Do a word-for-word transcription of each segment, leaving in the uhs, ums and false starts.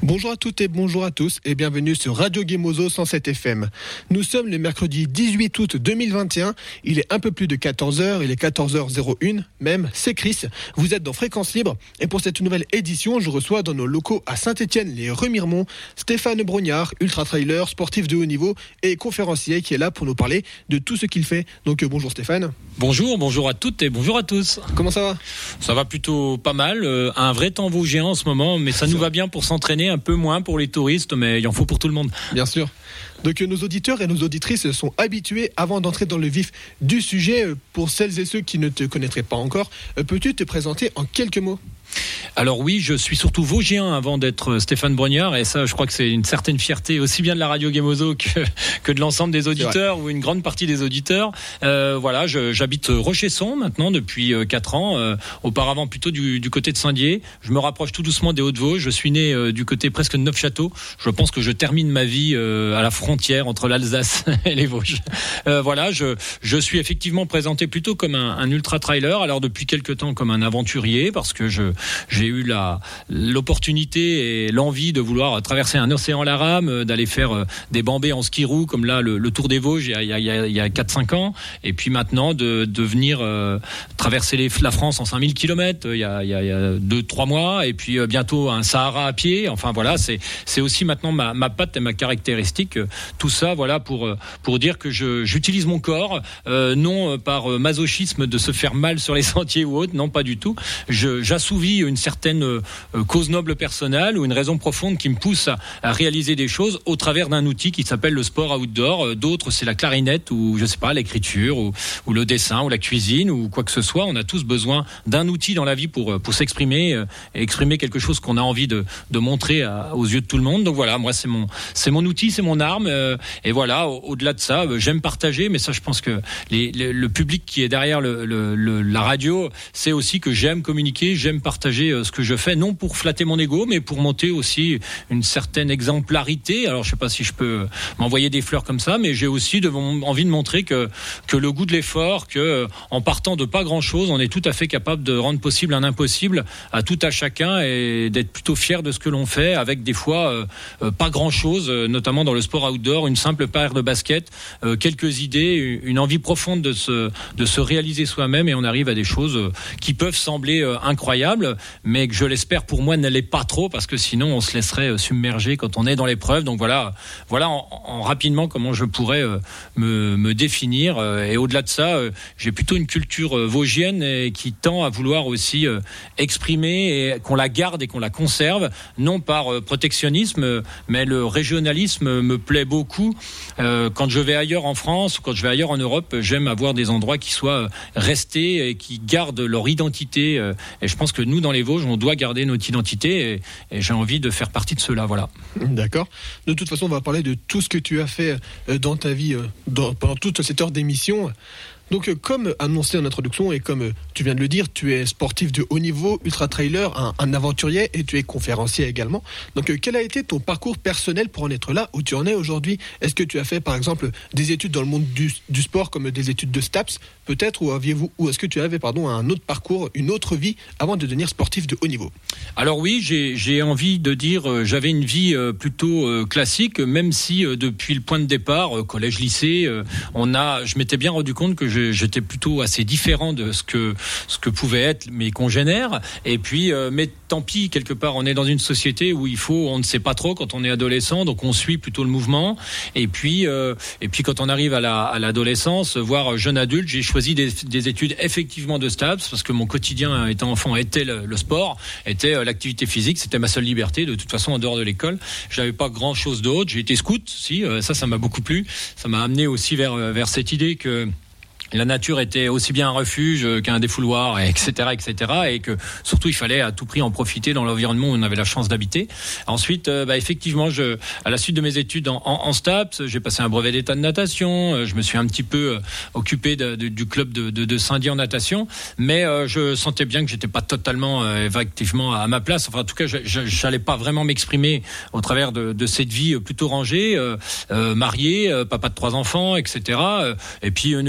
Bonjour à toutes et bonjour à tous et bienvenue sur Radio Gemozo cent sept F M. Nous sommes le mercredi dix-huit août deux mille vingt et un, il est un peu plus de quatorze heures, il est quatorze heures zéro un, même, c'est Chris. Vous êtes dans Fréquence Libre et pour cette nouvelle édition, je reçois dans nos locaux à Saint-Étienne les Remiremont, Stéphane Brognard, ultra-trailer, sportif de haut niveau et conférencier qui est là pour nous parler de tout ce qu'il fait. Donc euh, bonjour Stéphane. Bonjour, bonjour à toutes et bonjour à tous. Comment ça va ? Ça va plutôt pas mal, euh, un vrai temps vosgien en ce moment, mais ça nous va bien pour s'entraîner, un peu moins pour les touristes, mais il en faut pour tout le monde. Bien sûr. Donc nos auditeurs et nos auditrices sont habitués, avant d'entrer dans le vif du sujet, pour celles et ceux qui ne te connaîtraient pas encore, peux-tu te présenter en quelques mots ? Alors oui, je suis surtout vosgien avant d'être Stéphane Brognard, et ça je crois que c'est une certaine fierté aussi bien de la radio Gemozo que, que de l'ensemble des auditeurs ou une grande partie des auditeurs. Euh, voilà, je, j'habite Rochesson maintenant depuis quatre ans, euh, auparavant plutôt du, du côté de Saint-Dié. Je me rapproche tout doucement des Hauts-de-Vosges, je suis né euh, du côté presque de Neufchâteau. Je pense que je termine ma vie euh, à la frontière entre l'Alsace et les Vosges. Euh, voilà, je, je suis effectivement présenté plutôt comme un, un ultra-trailer, alors depuis quelque temps comme un aventurier, parce que je j'ai eu la, l'opportunité et l'envie de vouloir traverser un océan à la rame, d'aller faire des bambées en ski roue, comme là, le, le Tour des Vosges, il y a, il y a, il y a quatre cinq ans. Et puis maintenant, de, de venir euh, traverser les, la France en cinq mille kilomètres, il y a, il y a deux trois mois. Et puis euh, bientôt un Sahara à pied. Enfin voilà, c'est, c'est aussi maintenant ma, ma patte et ma caractéristique. Tout ça, voilà, pour, pour dire que je, j'utilise mon corps, euh, non par masochisme de se faire mal sur les sentiers ou autre, non, pas du tout. Je, j'assouvis une certaine euh, cause noble personnelle ou une raison profonde qui me pousse à, à réaliser des choses au travers d'un outil qui s'appelle le sport outdoor. Euh, d'autres, c'est la clarinette ou, je sais pas, l'écriture ou, ou le dessin ou la cuisine ou quoi que ce soit. On a tous besoin d'un outil dans la vie pour, pour s'exprimer euh, et exprimer quelque chose qu'on a envie de, de montrer à, aux yeux de tout le monde. Donc voilà, moi, c'est mon, c'est mon outil, c'est mon arme. Euh, et voilà, au, au-delà de ça, euh, j'aime partager, mais ça, je pense que les, les, le public qui est derrière le, le, le, la radio, c'est aussi que j'aime communiquer, j'aime partager ce que je fais, non pour flatter mon ego, mais pour monter aussi une certaine exemplarité. Alors je sais pas si je peux m'envoyer des fleurs comme ça, mais j'ai aussi de, envie de montrer que que le goût de l'effort, que en partant de pas grand chose, on est tout à fait capable de rendre possible un impossible à tout à chacun et d'être plutôt fier de ce que l'on fait avec des fois euh, euh, pas grand chose, euh, notamment dans le sport outdoor, une simple paire de baskets, euh, quelques idées, une envie profonde de se de se réaliser soi-même et on arrive à des choses euh, qui peuvent sembler euh, incroyables, mais que je l'espère pour moi ne l'est pas trop, parce que sinon on se laisserait submerger quand on est dans l'épreuve. Donc voilà, voilà en, en rapidement comment je pourrais euh, me, me définir. Euh, et au-delà de ça, euh, j'ai plutôt une culture euh, vosgienne et qui tend à vouloir aussi euh, exprimer et qu'on la garde et qu'on la conserve, non par euh, protectionnisme, mais le régionalisme me plaît beaucoup. Euh, quand je vais ailleurs en France ou quand je vais ailleurs en Europe, j'aime avoir des endroits qui soient restés et qui gardent leur identité. Euh, et je pense que nous, dans les Vosges, on doit garder notre identité et, et j'ai envie de faire partie de cela, voilà. D'accord. De toute façon, on va parler de tout ce que tu as fait dans ta vie dans, pendant toute cette heure d'émission. Donc, comme annoncé en introduction et comme tu viens de le dire, tu es sportif de haut niveau, ultra-trailer, un, un aventurier et tu es conférencier également. Donc, quel a été ton parcours personnel pour en être là où tu en es aujourd'hui ? Est-ce que tu as fait, par exemple, des études dans le monde du, du sport comme des études de STAPS, peut-être, ou aviez-vous, ou est-ce que tu avais, pardon, un autre parcours, une autre vie avant de devenir sportif de haut niveau ? Alors oui, j'ai, j'ai envie de dire, euh, j'avais une vie euh, plutôt euh, classique, même si euh, depuis le point de départ, euh, collège, lycée, euh, on a, je m'étais bien rendu compte que je j'étais plutôt assez différent de ce que ce que pouvaient être mes congénères. Et puis, euh, mais tant pis, quelque part, on est dans une société où il faut, on ne sait pas trop quand on est adolescent, donc on suit plutôt le mouvement. Et puis, euh, et puis quand on arrive à la à l'adolescence, voire jeune adulte, j'ai choisi des, des études effectivement de STAPS parce que mon quotidien étant enfant était le, le sport, était l'activité physique, c'était ma seule liberté. De toute façon, en dehors de l'école, j'avais pas grand chose d'autre. J'ai été scout, si ça, ça m'a beaucoup plu. Ça m'a amené aussi vers vers cette idée que la nature était aussi bien un refuge qu'un défouloir, et cetera, et cetera, et que surtout il fallait à tout prix en profiter dans l'environnement où on avait la chance d'habiter. Ensuite, euh, bah, effectivement, je, à la suite de mes études en, en, en STAPS, j'ai passé un brevet d'état de natation. Je me suis un petit peu euh, occupé de, de, du club de, de, de Saint-Dié en natation, mais euh, je sentais bien que j'étais pas totalement, euh, effectivement, à ma place. Enfin, en tout cas, je, je, j'allais pas vraiment m'exprimer au travers de, de cette vie plutôt rangée, euh, euh, marié, euh, papa de trois enfants, et cetera. Et puis une vie plutôt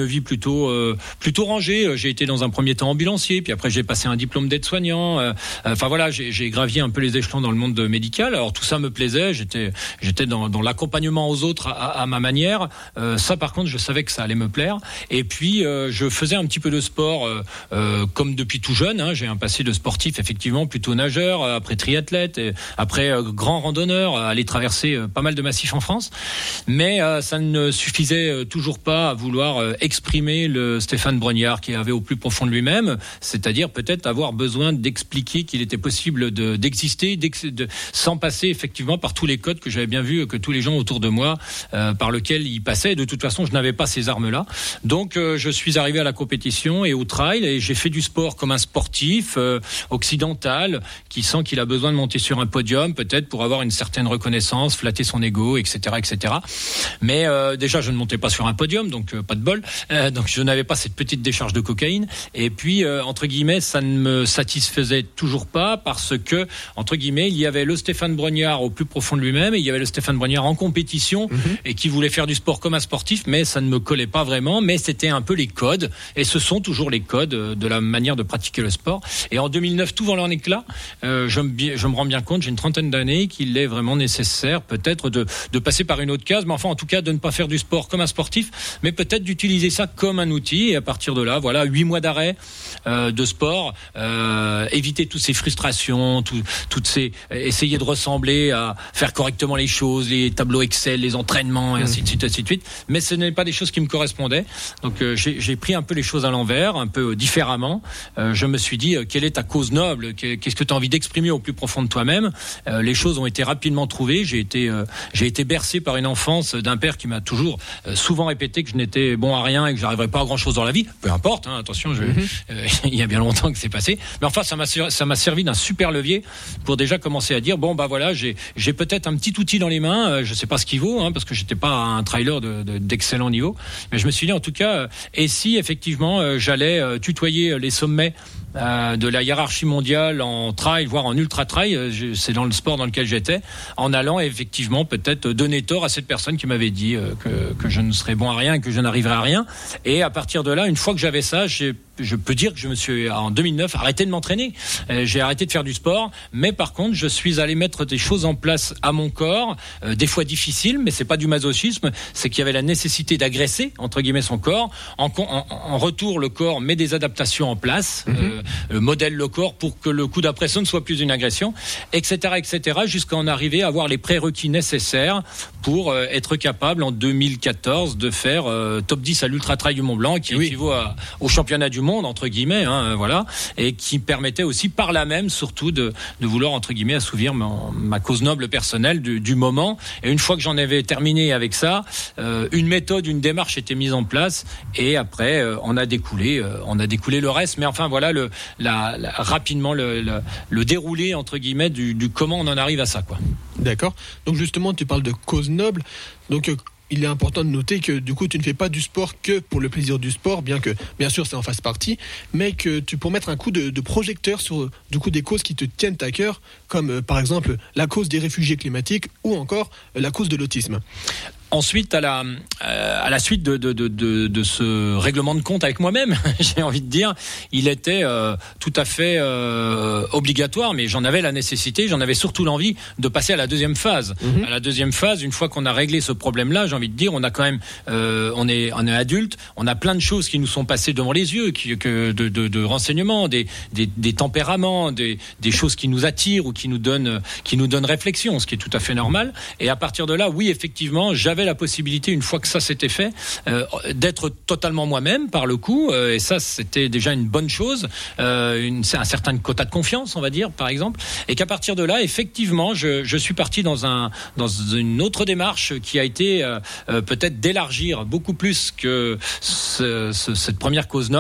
plutôt euh, plutôt rangé. J'ai été dans un premier temps ambulancier, puis après j'ai passé un diplôme d'aide-soignant. Euh, enfin voilà, j'ai, j'ai gravi un peu les échelons dans le monde médical. Alors tout ça me plaisait. J'étais j'étais dans, dans l'accompagnement aux autres à, à ma manière. Euh, ça par contre, je savais que ça allait me plaire. Et puis euh, je faisais un petit peu de sport euh, euh, comme depuis tout jeune. Hein. J'ai un passé de sportif effectivement, plutôt nageur, euh, après triathlète, et après euh, grand randonneur, euh, aller traverser euh, pas mal de massifs en France. Mais euh, ça ne suffisait euh, toujours pas à vouloir euh, exprimer le Stéphane Brognard qui avait au plus profond de lui-même, c'est-à-dire peut-être avoir besoin d'expliquer qu'il était possible de, d'exister d'ex, de, sans passer effectivement par tous les codes que j'avais bien vu, que tous les gens autour de moi euh, par lesquels il passait. De toute façon, je n'avais pas ces armes-là. Donc euh, je suis arrivé à la compétition et au trail et j'ai fait du sport comme un sportif euh, occidental qui sent qu'il a besoin de monter sur un podium peut-être pour avoir une certaine reconnaissance, flatter son ego, et cetera, et cetera. Mais euh, déjà, je ne montais pas sur un podium, donc euh, pas de bol. Euh, donc je n'avais pas cette petite décharge de cocaïne. Et puis, euh, entre guillemets, ça ne me satisfaisait toujours pas parce que, entre guillemets, il y avait le Stéphane Brognard au plus profond de lui-même et il y avait le Stéphane Brognard en compétition mmh. et qui voulait faire du sport comme un sportif, mais ça ne me collait pas vraiment. Mais c'était un peu les codes et ce sont toujours les codes de la manière de pratiquer le sport. Et en deux mille neuf, tout vole en éclat. Euh, je, me, je me rends bien compte, j'ai une trentaine d'années, qu'il est vraiment nécessaire peut-être de, de passer par une autre case, mais enfin en tout cas de ne pas faire du sport comme un sportif, mais peut-être d'utiliser ça comme un outil. Et à partir de là, voilà, huit mois d'arrêt euh, de sport, euh, éviter toutes ces frustrations, tout, toutes ces, essayer de ressembler à faire correctement les choses, les tableaux Excel, les entraînements, et ainsi de suite, ainsi de suite. Mais ce n'est pas des choses qui me correspondaient. Donc euh, j'ai, j'ai pris un peu les choses à l'envers, un peu différemment. Euh, je me suis dit, euh, quelle est ta cause noble ? Qu'est-ce que tu as envie d'exprimer au plus profond de toi-même ? euh, Les choses ont été rapidement trouvées. J'ai été, euh, j'ai été bercé par une enfance d'un père qui m'a toujours euh, souvent répété que je n'étais bon à rien et que j'arriverais pas à grand-chose dans la vie. Peu importe, hein, attention, je, mm-hmm. euh, il y a bien longtemps que c'est passé. Mais enfin, ça m'a, ça m'a servi d'un super levier pour déjà commencer à dire, bon, bah voilà, j'ai, j'ai peut-être un petit outil dans les mains. Euh, je sais pas ce qu'il vaut, hein, parce que j'étais pas un trailer de, de, d'excellent niveau. Mais je me suis dit, en tout cas, euh, et si effectivement euh, j'allais euh, tutoyer les sommets Euh, de la hiérarchie mondiale en trail, voire en ultra trail, euh, c'est dans le sport dans lequel j'étais, en allant effectivement peut-être donner tort à cette personne qui m'avait dit euh, que, que je ne serais bon à rien et que je n'arriverais à rien. Et à partir de là, une fois que j'avais ça, j'ai je peux dire que je me suis, en deux mille neuf, arrêté de m'entraîner. Euh, j'ai arrêté de faire du sport, mais par contre, je suis allé mettre des choses en place à mon corps, euh, des fois difficiles, mais c'est pas du masochisme, c'est qu'il y avait la nécessité d'agresser, entre guillemets, son corps. En, en, en retour, le corps met des adaptations en place, mm-hmm. euh, euh, modèle le corps pour que le coup d'après, ce ne soit plus une agression, et cetera, et cetera, jusqu'à en arriver à avoir les prérequis nécessaires pour euh, être capable, en deux mille quatorze, de faire euh, top dix à l'Ultra Trail du Mont Blanc, qui oui. équivaut à, au championnat du monde, entre guillemets, hein, voilà, et qui permettait aussi par là même surtout de, de vouloir, entre guillemets, assouvir ma, ma cause noble personnelle du, du moment. Et une fois que j'en avais terminé avec ça, euh, une méthode, une démarche était mise en place, et après euh, on a découlé, euh, on a découlé le reste. Mais enfin voilà, le, la, la, rapidement le, le, le déroulé, entre guillemets, du, du comment on en arrive à ça, quoi. D'accord. Donc justement, tu parles de cause noble. Donc euh... il est important de noter que du coup tu ne fais pas du sport que pour le plaisir du sport, bien que bien sûr ça en fasse partie, mais que tu pour mettre un coup de, de projecteur sur du coup des causes qui te tiennent à cœur, comme euh, par exemple la cause des réfugiés climatiques ou encore euh, la cause de l'autisme. Ensuite, à la euh, à la suite de, de de de de ce règlement de compte avec moi-même, j'ai envie de dire, il était euh, tout à fait euh, obligatoire, mais j'en avais la nécessité, j'en avais surtout l'envie de passer à la deuxième phase. Mmh. À la deuxième phase, une fois qu'on a réglé ce problème-là, j'ai envie de dire, on a quand même, euh, on est on est adulte, on a plein de choses qui nous sont passées devant les yeux, qui que de de, de renseignements, des des des tempéraments, des des choses qui nous attirent ou qui nous donnent qui nous donnent réflexion, ce qui est tout à fait normal. Et à partir de là, oui, effectivement, j'avais la possibilité, une fois que ça s'était fait, euh, d'être totalement moi-même par le coup, euh, et ça c'était déjà une bonne chose, euh, une, un certain quota de confiance, on va dire, par exemple, et qu'à partir de là, effectivement, je, je suis parti dans un dans une autre démarche qui a été euh, euh, peut-être d'élargir beaucoup plus que ce, ce, cette première cause noble,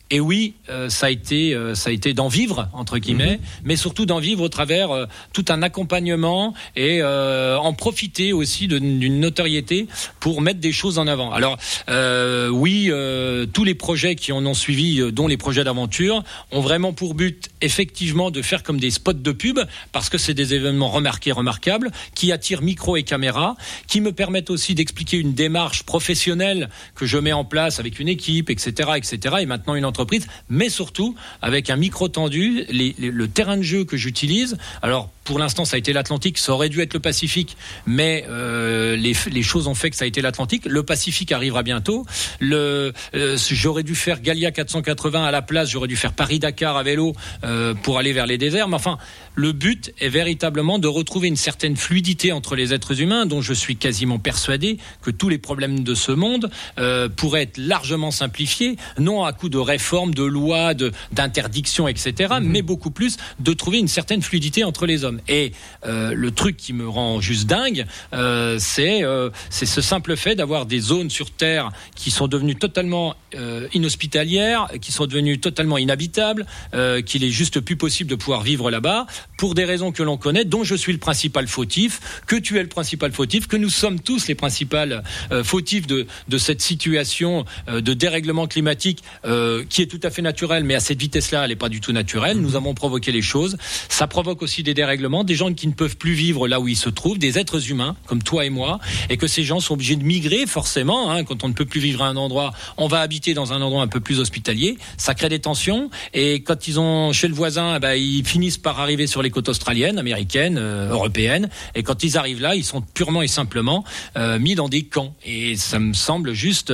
Et oui, euh, ça a été, euh, ça a été d'en vivre entre guillemets, mmh. mais surtout d'en vivre au travers euh, tout un accompagnement et euh, en profiter aussi de, d'une notoriété pour mettre des choses en avant. Alors euh, oui, euh, tous les projets qui en ont suivi, euh, dont les projets d'aventure, ont vraiment pour but effectivement de faire comme des spots de pub, parce que c'est des événements remarqués, remarquables, qui attirent micro et caméra, qui me permettent aussi d'expliquer une démarche professionnelle que je mets en place avec une équipe, et cetera, et cetera, et maintenant une entreprise. Mais surtout avec un micro tendu, les, les, le terrain de jeu que j'utilise. Alors pour l'instant ça a été l'Atlantique, ça aurait dû être le Pacifique, mais euh, les, les choses ont fait que ça a été l'Atlantique. Le Pacifique arrivera bientôt. Le, euh, j'aurais dû faire Galia quatre cent quatre-vingts à la place, j'aurais dû faire Paris-Dakar à vélo euh, pour aller vers les déserts. Mais enfin, le but est véritablement de retrouver une certaine fluidité entre les êtres humains, dont je suis quasiment persuadé que tous les problèmes de ce monde euh, pourraient être largement simplifiés, non à coup de réformes, de lois, de, d'interdictions, et cetera, mmh. mais beaucoup plus de trouver une certaine fluidité entre les hommes. Et euh, le truc qui me rend juste dingue, euh, c'est, euh, c'est ce simple fait d'avoir des zones sur Terre qui sont devenues totalement euh, inhospitalières, qui sont devenues totalement inhabitables, euh, qu'il est juste plus possible de pouvoir vivre là-bas, pour des raisons que l'on connaît, dont je suis le principal fautif, que tu es le principal fautif, que nous sommes tous les principaux euh, fautifs de, de cette situation euh, de dérèglement climatique euh, qui est tout à fait naturelle, mais à cette vitesse-là, elle n'est pas du tout naturelle. Nous avons provoqué les choses. Ça provoque aussi des dérèglements, des gens qui ne peuvent plus vivre là où ils se trouvent, des êtres humains, comme toi et moi, et que ces gens sont obligés de migrer, forcément, hein, quand on ne peut plus vivre à un endroit, on va habiter dans un endroit un peu plus hospitalier. Ça crée des tensions, et quand ils ont chez le voisin, eh ben, ils finissent par arriver sur les côtes australiennes, américaines, euh, européennes, et quand ils arrivent là, ils sont purement et simplement euh, mis dans des camps. Et ça me semble juste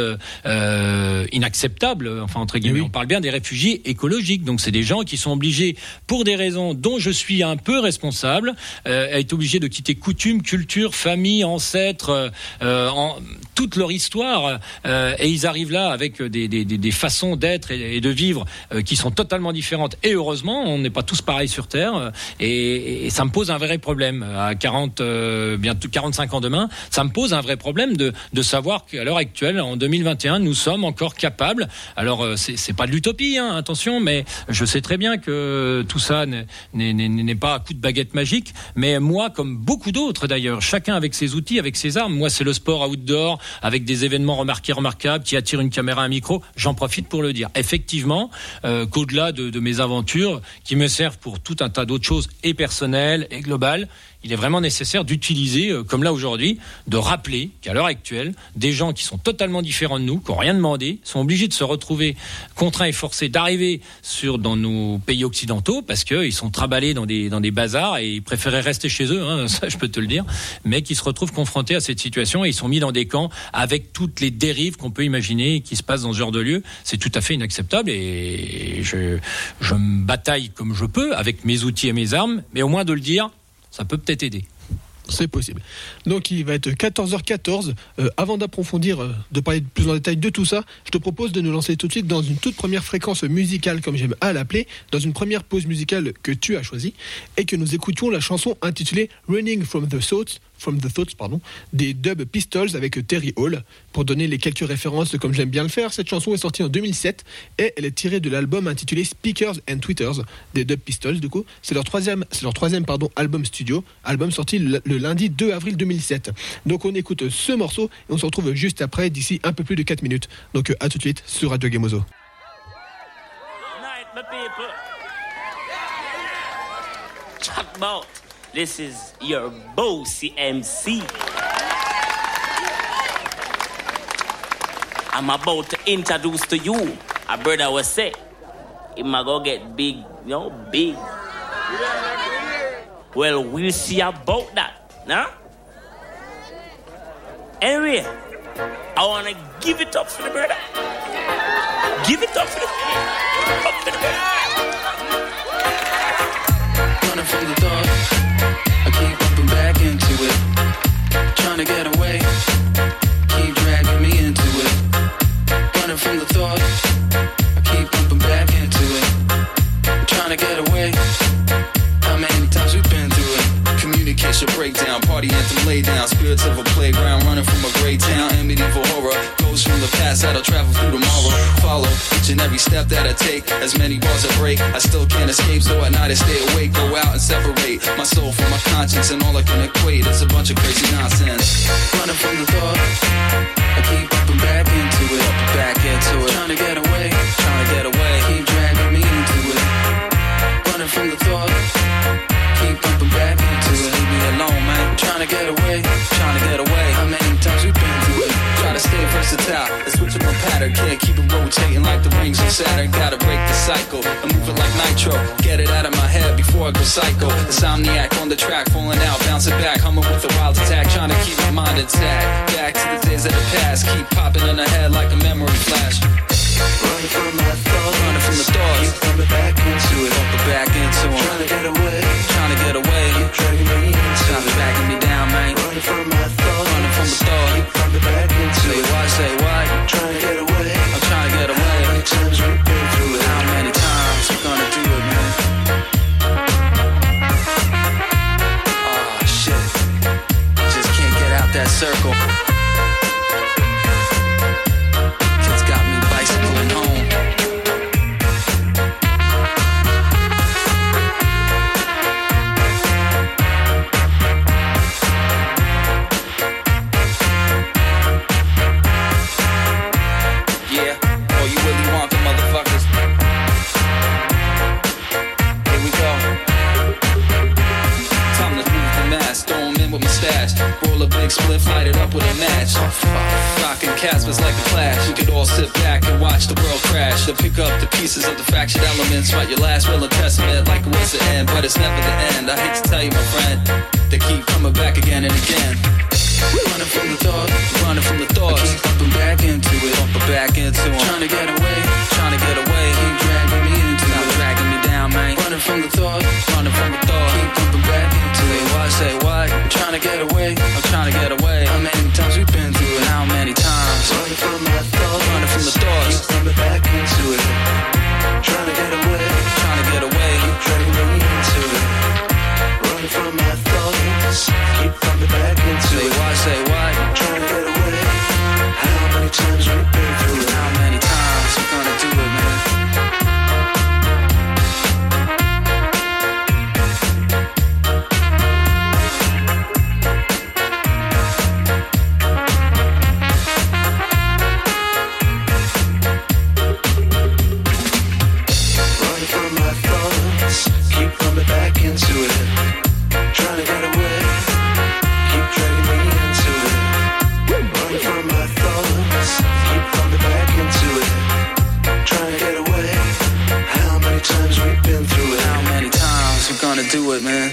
euh, inacceptable, enfin, entre guillemets. Oui. On parle bien des réfugiés écologiques, donc c'est des gens qui sont obligés, pour des raisons dont je suis un peu responsable, euh, à être obligés de quitter coutumes, culture, famille, ancêtres, euh, en, toute leur histoire, euh, et ils arrivent là avec des, des, des façons d'être et, et de vivre euh, qui sont totalement différentes. Et heureusement, on n'est pas tous pareils sur Terre, et, et ça me pose un vrai problème. À quarante, euh, bientôt quarante-cinq ans demain, ça me pose un vrai problème de, de savoir qu'à l'heure actuelle, en deux mille vingt et un, nous sommes encore capables. Alors, euh, c'est, c'est pas de l'utopie, hein, attention, mais je sais très bien que tout ça n'est, n'est, n'est pas à coup de baguette magique. Mais moi, comme beaucoup d'autres d'ailleurs, chacun avec ses outils, avec ses armes. Moi, c'est le sport outdoor, avec des événements remarqués, remarquables, qui attirent une caméra, un micro. J'en profite pour le dire. Effectivement, euh, qu'au-delà de, de mes aventures, qui me servent pour tout un tas d'autres choses, et personnelles, et globales, il est vraiment nécessaire d'utiliser, euh, comme là aujourd'hui, de rappeler qu'à l'heure actuelle, des gens qui sont totalement différents de nous, qui n'ont rien demandé, sont obligés de se retrouver contraints et forcés d'arriver sur, dans nos pays occidentaux, parce qu'ils sont traballés dans des, dans des bazars et ils préféraient rester chez eux, hein, ça je peux te le dire, mais qui se retrouvent confrontés à cette situation et ils sont mis dans des camps avec toutes les dérives qu'on peut imaginer qui se passent dans ce genre de lieu. C'est tout à fait inacceptable, et je, je me bataille comme je peux avec mes outils et mes armes, mais au moins de le dire, ça peut peut-être aider. C'est possible. Donc il va être quatorze heures quatorze. Euh, avant d'approfondir, euh, de parler plus en détail de tout ça, je te propose de nous lancer tout de suite dans une toute première fréquence musicale, comme j'aime à l'appeler, dans une première pause musicale que tu as choisie, et que nous écoutions la chanson intitulée Running from the Thoughts, from the Thoughts pardon, des Dub Pistols avec Terry Hall. Pour donner les quelques références, comme j'aime bien le faire, cette chanson est sortie en deux mille sept et elle est tirée de l'album intitulé Speakers and Tweeters des Dub Pistols. Du coup, c'est leur troisième, c'est leur troisième pardon, album studio, album sorti le, le lundi deux avril deux mille sept. Donc on écoute ce morceau et on se retrouve juste après, d'ici un peu plus de quatre minutes. Donc à tout de suite sur Radio Gamozo. This is your bossy M C. I'm about to introduce to you a brother was say, he might go get big, you know, big. Well, we'll see about that, nah? Anyway, I want to give it up for the brother. Give it up for the, up for the brother. Running from the thought, I keep bumping back into it. Trying to get away, keep dragging me into it. Running from the thought, I keep bumping back into it. Trying to get away, how many times we've been through it. Communication break breakdown. Party anthem lay down. Spirits of a playground running from a gray town. And medieval horror goes from the past that'll travel through tomorrow. Follow each and every step that I take. As many bars I break, I still can't escape. So at night I stay awake, go out and separate my soul from my conscience. And all I can equate is a bunch of crazy nonsense. Running from the thought, I keep bumping back into it, back into it. Trying to get away, trying to get away. Keep dragging me into it. Running from the thought, keep bumping back into it. Leave me alone, man. Trying to get away, trying to get away. How many times we've been through it? Try to stay versatile, and switch up my pattern. Can't keep it rotating like the rings of Saturn. Gotta break the cycle, I'm moving like nitro. Get it out of my head before I go psycho. Insomniac on the track, falling out, bouncing back, humming with a wild attack, trying to keep my mind intact. Back to the days of the past, keep popping in the head like a memory flash. Running from my thoughts, running from the thoughts. Keep coming back into it, bumping back into them. Trying to get away, trying to get away. Keep dragging me into it, backing me down, man. Running from my thoughts, running from the thoughts. Keep coming back into it. Say what, say what? Trying to get away, I'm trying to get away. How many times we've been through it? How many times we gonna do it, man? Oh shit, just can't get out that circle. Bicycling home. Yeah, oh, you Willy Wonka motherfuckers. Here we go. Time to move the mask, throw 'em in with my stash. Roll a big spliff, light it up with a match. Rockin' Caspers like a clash. We could all sit back and watch the world crash. To pick up the pieces of the fractured elements. Write your last will and testament like it was the end, but it's never the end. I hate to tell you, my friend, they keep coming back again and again. Running from the thought, running from the thoughts. I keep bumping back into it, bumping back into them. Trying to get away, trying to get away. Keep dragging me into it, dragging me down, man. Running from the thought, running from the thought. Keep bumping back into it. Why say what? I'm trying to get away, I'm trying to get away. How many times we've been through it? How many times? Running from my thoughts, running from the thoughts. Keep bumping back into it. Trying to get away, trying to get away. Keep dragging me into it. Running from my thoughts, keep bumping back into it. Why say what? Trying to get away. How many times we've been through it? How many times we gonna do it, man? Running from my thoughts, keep coming back into it. Trying to get away, keep dragging me into it. Running from my thoughts, keep coming back into it. Trying to get away. How many times we've been through it? How many times we're gonna do it, man?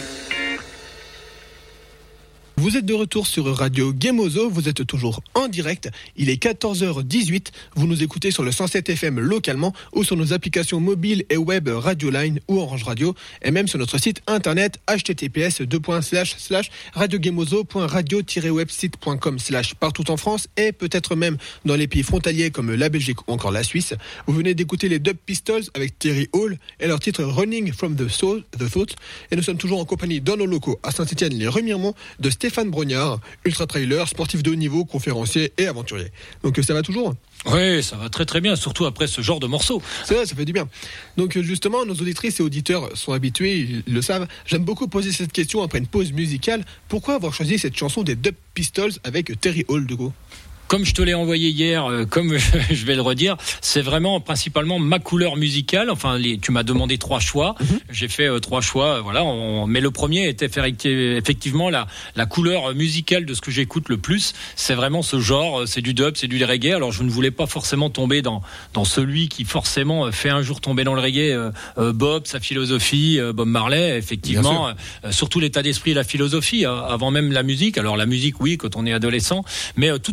Vous êtes de retour sur Radio Gemozo, vous êtes toujours en direct, il est quatorze heures dix-huit, vous nous écoutez sur le cent sept F M localement ou sur nos applications mobiles et web Radioline ou Orange Radio et même sur notre site internet h t t p s deux points slash slash radiogemozo point radio tiret website point com slash partout en France et peut-être même dans les pays frontaliers comme la Belgique ou encore la Suisse. Vous venez d'écouter les Dub Pistols avec Terry Hall et leur titre Running from the, Soul, the Thought et nous sommes toujours en compagnie dans nos locaux à Saint-Étienne-les-Remiremont de Stéphane Stéphane Brognard, ultra-trailer, sportif de haut niveau, conférencier et aventurier. Donc ça va toujours ? Oui, ça va très très bien, surtout après ce genre de morceaux. C'est vrai, ça fait du bien. Donc justement, nos auditrices et auditeurs sont habitués, ils le savent. J'aime beaucoup poser cette question après une pause musicale. Pourquoi avoir choisi cette chanson des Dub Pistols avec Terry Hall, du coup ? Comme je te l'ai envoyé hier, euh, comme je vais le redire, c'est vraiment principalement ma couleur musicale. Enfin, les, tu m'as demandé trois choix. Mm-hmm. J'ai fait euh, trois choix. Euh, voilà. On, mais le premier était effectivement la, la couleur musicale de ce que j'écoute le plus. C'est vraiment ce genre. C'est du dub, c'est du reggae. Alors, je ne voulais pas forcément tomber dans dans celui qui forcément fait un jour tomber dans le reggae. Euh, euh, Bob, sa philosophie, euh, Bob Marley, effectivement. Euh, surtout l'état d'esprit et la philosophie euh, avant même la musique. Alors, la musique, oui, quand on est adolescent. Mais euh, toute cette culture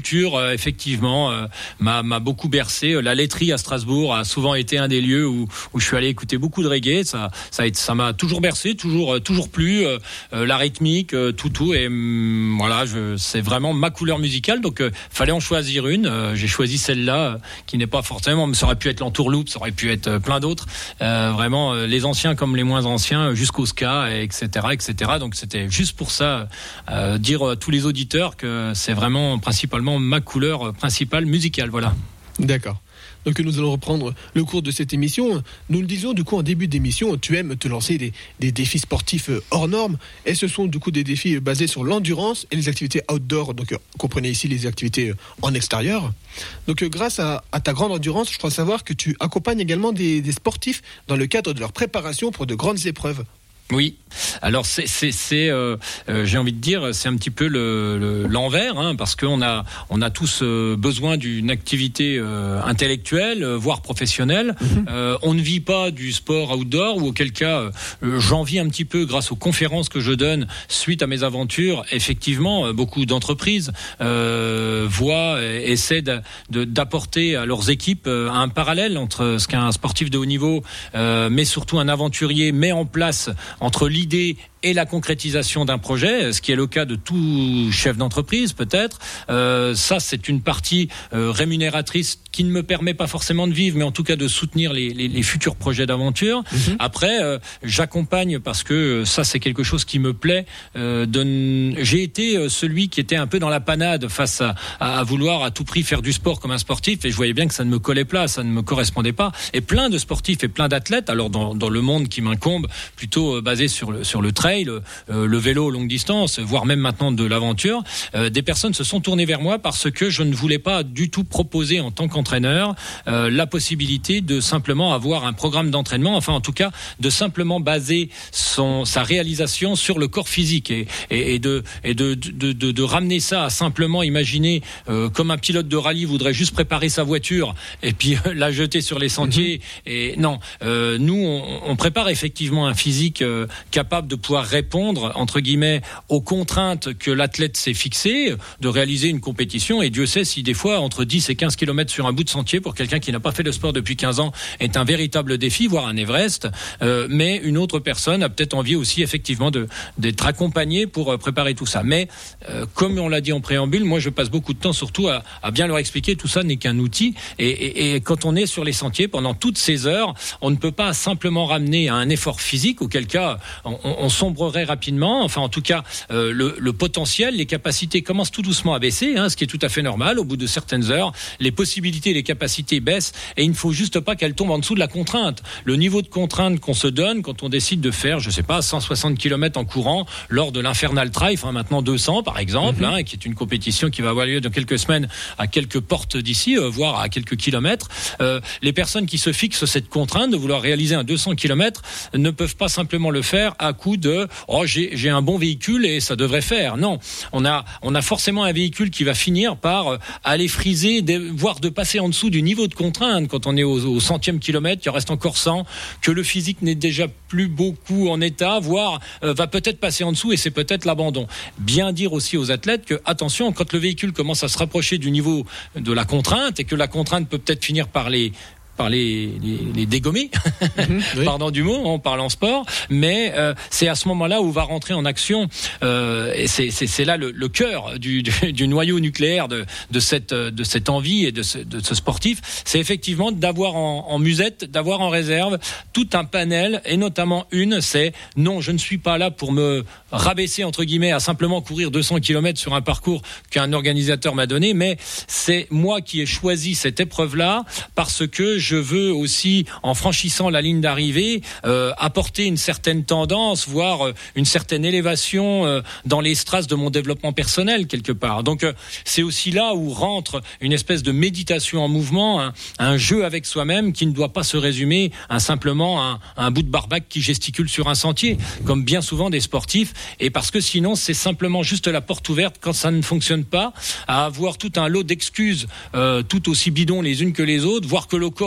culture, euh, effectivement, euh, m'a, m'a beaucoup bercé. La laiterie à Strasbourg a souvent été un des lieux où, où je suis allé écouter beaucoup de reggae. Ça, ça, a, ça m'a toujours bercé, toujours, toujours plu. Euh, euh, la rythmique, euh, tout, tout. Et hum, voilà, je, c'est vraiment ma couleur musicale. Donc, euh, fallait en choisir une. Euh, j'ai choisi celle-là, euh, qui n'est pas forcément, mais ça aurait pu être l'entourloupe, ça aurait pu être euh, plein d'autres. Euh, vraiment, euh, les anciens comme les moins anciens, jusqu'au ska, et cetera, et cetera. Donc, c'était juste pour ça, euh, dire à tous les auditeurs que c'est vraiment principalement ma couleur principale musicale. Voilà. D'accord. Donc nous allons reprendre le cours de cette émission. Nous le disions du coup en début d'émission, tu aimes te lancer des, des défis sportifs hors normes, et ce sont du coup des défis basés sur l'endurance et les activités outdoor, donc comprenez ici les activités en extérieur. Donc grâce à, à ta grande endurance, je crois savoir que tu accompagnes également des, des sportifs dans le cadre de leur préparation pour de grandes épreuves. Oui, alors c'est, c'est, c'est euh, euh, j'ai envie de dire, c'est un petit peu le, le, l'envers, hein, parce qu'on a, on a tous euh, besoin d'une activité euh, intellectuelle, euh, voire professionnelle. Mm-hmm. Euh, on ne vit pas du sport outdoor, ou auquel cas, euh, j'en vis un petit peu grâce aux conférences que je donne suite à mes aventures. Effectivement, euh, beaucoup d'entreprises euh, voient, et essaient de, de, d'apporter à leurs équipes euh, un parallèle entre ce qu'un sportif de haut niveau, euh, mais surtout un aventurier, met en place entre l'idée et la concrétisation d'un projet, ce qui est le cas de tout chef d'entreprise peut-être. Euh, ça, c'est une partie euh, rémunératrice qui ne me permet pas forcément de vivre, mais en tout cas de soutenir les, les, les futurs projets d'aventure. Mm-hmm. Après, euh, j'accompagne parce que ça, c'est quelque chose qui me plaît. Euh, de... J'ai été celui qui était un peu dans la panade face à, à, à vouloir à tout prix faire du sport comme un sportif, et je voyais bien que ça ne me collait pas, ça ne me correspondait pas. Et plein de sportifs et plein d'athlètes, alors dans, dans le monde qui m'incombe, plutôt euh, basé sur le, sur le trail, Le, euh, le vélo longue distance, voire même maintenant de l'aventure, euh, des personnes se sont tournées vers moi parce que je ne voulais pas du tout proposer en tant qu'entraîneur euh, la possibilité de simplement avoir un programme d'entraînement, enfin en tout cas de simplement baser son, sa réalisation sur le corps physique, et, et, et, de, et de, de, de, de ramener ça à simplement imaginer euh, comme un pilote de rallye voudrait juste préparer sa voiture et puis euh, la jeter sur les sentiers. Mmh. Et non, euh, nous on, on prépare effectivement un physique euh, capable de pouvoir répondre, entre guillemets, aux contraintes que l'athlète s'est fixées, de réaliser une compétition. Et Dieu sait si des fois, entre dix et quinze kilomètres sur un bout de sentier, pour quelqu'un qui n'a pas fait de sport depuis quinze ans, est un véritable défi, voire un Everest. Euh, mais une autre personne a peut-être envie aussi, effectivement, de, d'être accompagnée pour préparer tout ça. Mais, euh, comme on l'a dit en préambule, moi, je passe beaucoup de temps, surtout, à, à bien leur expliquer tout ça n'est qu'un outil. Et, et, et quand on est sur les sentiers, pendant toutes ces heures, on ne peut pas simplement ramener à un effort physique, auquel cas, on, on sombrerait rapidement. Enfin, en tout cas, euh, le, le potentiel, les capacités commencent tout doucement à baisser, hein, ce qui est tout à fait normal. Au bout de certaines heures, les possibilités, les capacités baissent, et il ne faut juste pas qu'elles tombent en dessous de la contrainte. Le niveau de contrainte qu'on se donne quand on décide de faire, je sais pas, cent soixante kilomètres en courant lors de l'Infernal Trail, enfin maintenant deux cents par exemple, mm-hmm. hein, qui est une compétition qui va avoir lieu dans quelques semaines à quelques portes d'ici, euh, voire à quelques kilomètres. Euh, les personnes qui se fixent cette contrainte de vouloir réaliser un deux cents kilomètres ne peuvent pas simplement le faire à coup de oh j'ai, j'ai un bon véhicule et ça devrait faire. Non, on a on a forcément un véhicule qui va finir par aller friser, voire de passer en dessous du niveau de contrainte quand on est au, au centième kilomètre, il en reste encore cent, que le physique n'est déjà plus beaucoup en état, voire euh, va peut-être passer en dessous, et c'est peut-être l'abandon. Bien dire aussi aux athlètes que attention, quand le véhicule commence à se rapprocher du niveau de la contrainte, et que la contrainte peut peut-être finir par les par les, les, les dégommer, mmh, oui. Pardon du mot, on parle en sport, mais euh, c'est à ce moment-là où va rentrer en action, euh, et c'est, c'est, c'est là le, le cœur du, du, du noyau nucléaire de, de, cette, de cette envie et de ce, de ce sportif, c'est effectivement d'avoir en, en musette, d'avoir en réserve tout un panel, et notamment une, c'est non, je ne suis pas là pour me rabaisser, entre guillemets, à simplement courir deux cents kilomètres sur un parcours qu'un organisateur m'a donné, mais c'est moi qui ai choisi cette épreuve-là parce que je veux aussi, en franchissant la ligne d'arrivée, euh, apporter une certaine tendance, voire euh, une certaine élévation euh, dans les strates de mon développement personnel, quelque part. Donc, euh, c'est aussi là où rentre une espèce de méditation en mouvement, un, un jeu avec soi-même qui ne doit pas se résumer à simplement un, un bout de barbaque qui gesticule sur un sentier, comme bien souvent des sportifs, et parce que sinon, c'est simplement juste la porte ouverte, quand ça ne fonctionne pas, à avoir tout un lot d'excuses, euh, tout aussi bidons les unes que les autres, voire que le corps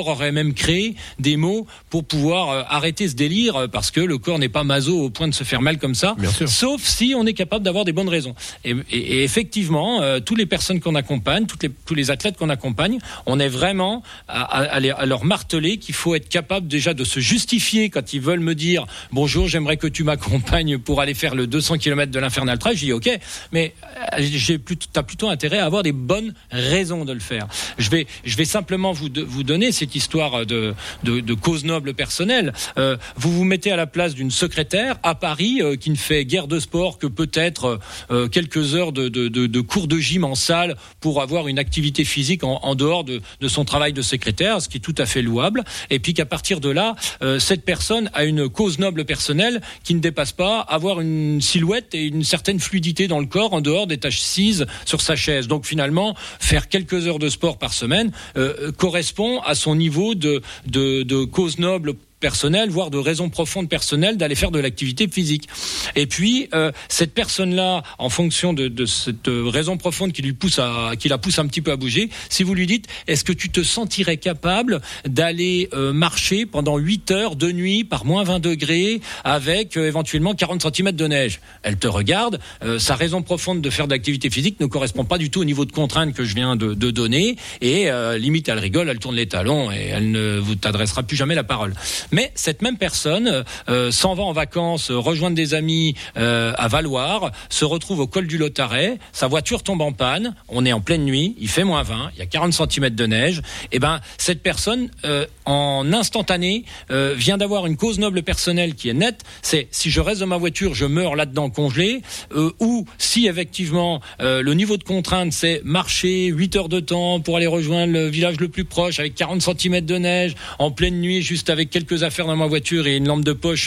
corps aurait même créé des mots pour pouvoir euh, arrêter ce délire, euh, parce que le corps n'est pas maso au point de se faire mal comme ça, sauf si on est capable d'avoir des bonnes raisons. Et, et, et effectivement, euh, toutes les personnes qu'on accompagne, toutes les, tous les athlètes qu'on accompagne, on est vraiment à, à, à, les, à leur marteler qu'il faut être capable déjà de se justifier quand ils veulent me dire « Bonjour, j'aimerais que tu m'accompagnes pour aller faire le deux cents kilomètres de l'Infernal Trail ». Je dis « Ok, mais j'ai plutôt, t'as plutôt intérêt à avoir des bonnes raisons de le faire ». Je vais, je vais simplement vous, de, vous donner cette histoire de, de, de cause noble personnelle. Euh, vous vous mettez à la place d'une secrétaire à Paris euh, qui ne fait guère de sport que peut-être euh, quelques heures de, de, de, de cours de gym en salle pour avoir une activité physique en, en dehors de, de son travail de secrétaire, ce qui est tout à fait louable. Et puis qu'à partir de là, euh, cette personne a une cause noble personnelle qui ne dépasse pas avoir une silhouette et une certaine fluidité dans le corps en dehors d'être assise sur sa chaise. Donc finalement, faire quelques heures de sport par semaine euh, correspond à son niveau de, de, de cause noble personnelle, voire de raison profonde personnelle d'aller faire de l'activité physique. Et puis euh, cette personne-là, en fonction de, de cette raison profonde qui lui pousse à, qui la pousse un petit peu à bouger, si vous lui dites, est-ce que tu te sentirais capable d'aller euh, marcher pendant huit heures de nuit par moins vingt degrés avec euh, éventuellement quarante centimètres de neige? Elle te regarde, euh, sa raison profonde de faire de l'activité physique ne correspond pas du tout au niveau de contrainte que je viens de, de donner, et euh, limite elle rigole, elle tourne les talons et elle ne vous t'adressera plus jamais la parole. Mais cette même personne euh, s'en va en vacances, euh, rejoindre des amis euh, à Valloire, se retrouve au col du Lotaret, sa voiture tombe en panne, on est en pleine nuit, il fait moins vingt, il y a quarante centimètres de neige, et ben cette personne, euh, en instantané, euh, vient d'avoir une cause noble personnelle qui est nette, c'est si je reste dans ma voiture, je meurs là-dedans congelé, euh, ou si effectivement euh, le niveau de contrainte c'est marcher huit heures de temps pour aller rejoindre le village le plus proche avec quarante centimètres de neige, en pleine nuit, juste avec quelques affaires dans ma voiture et une lampe de poche,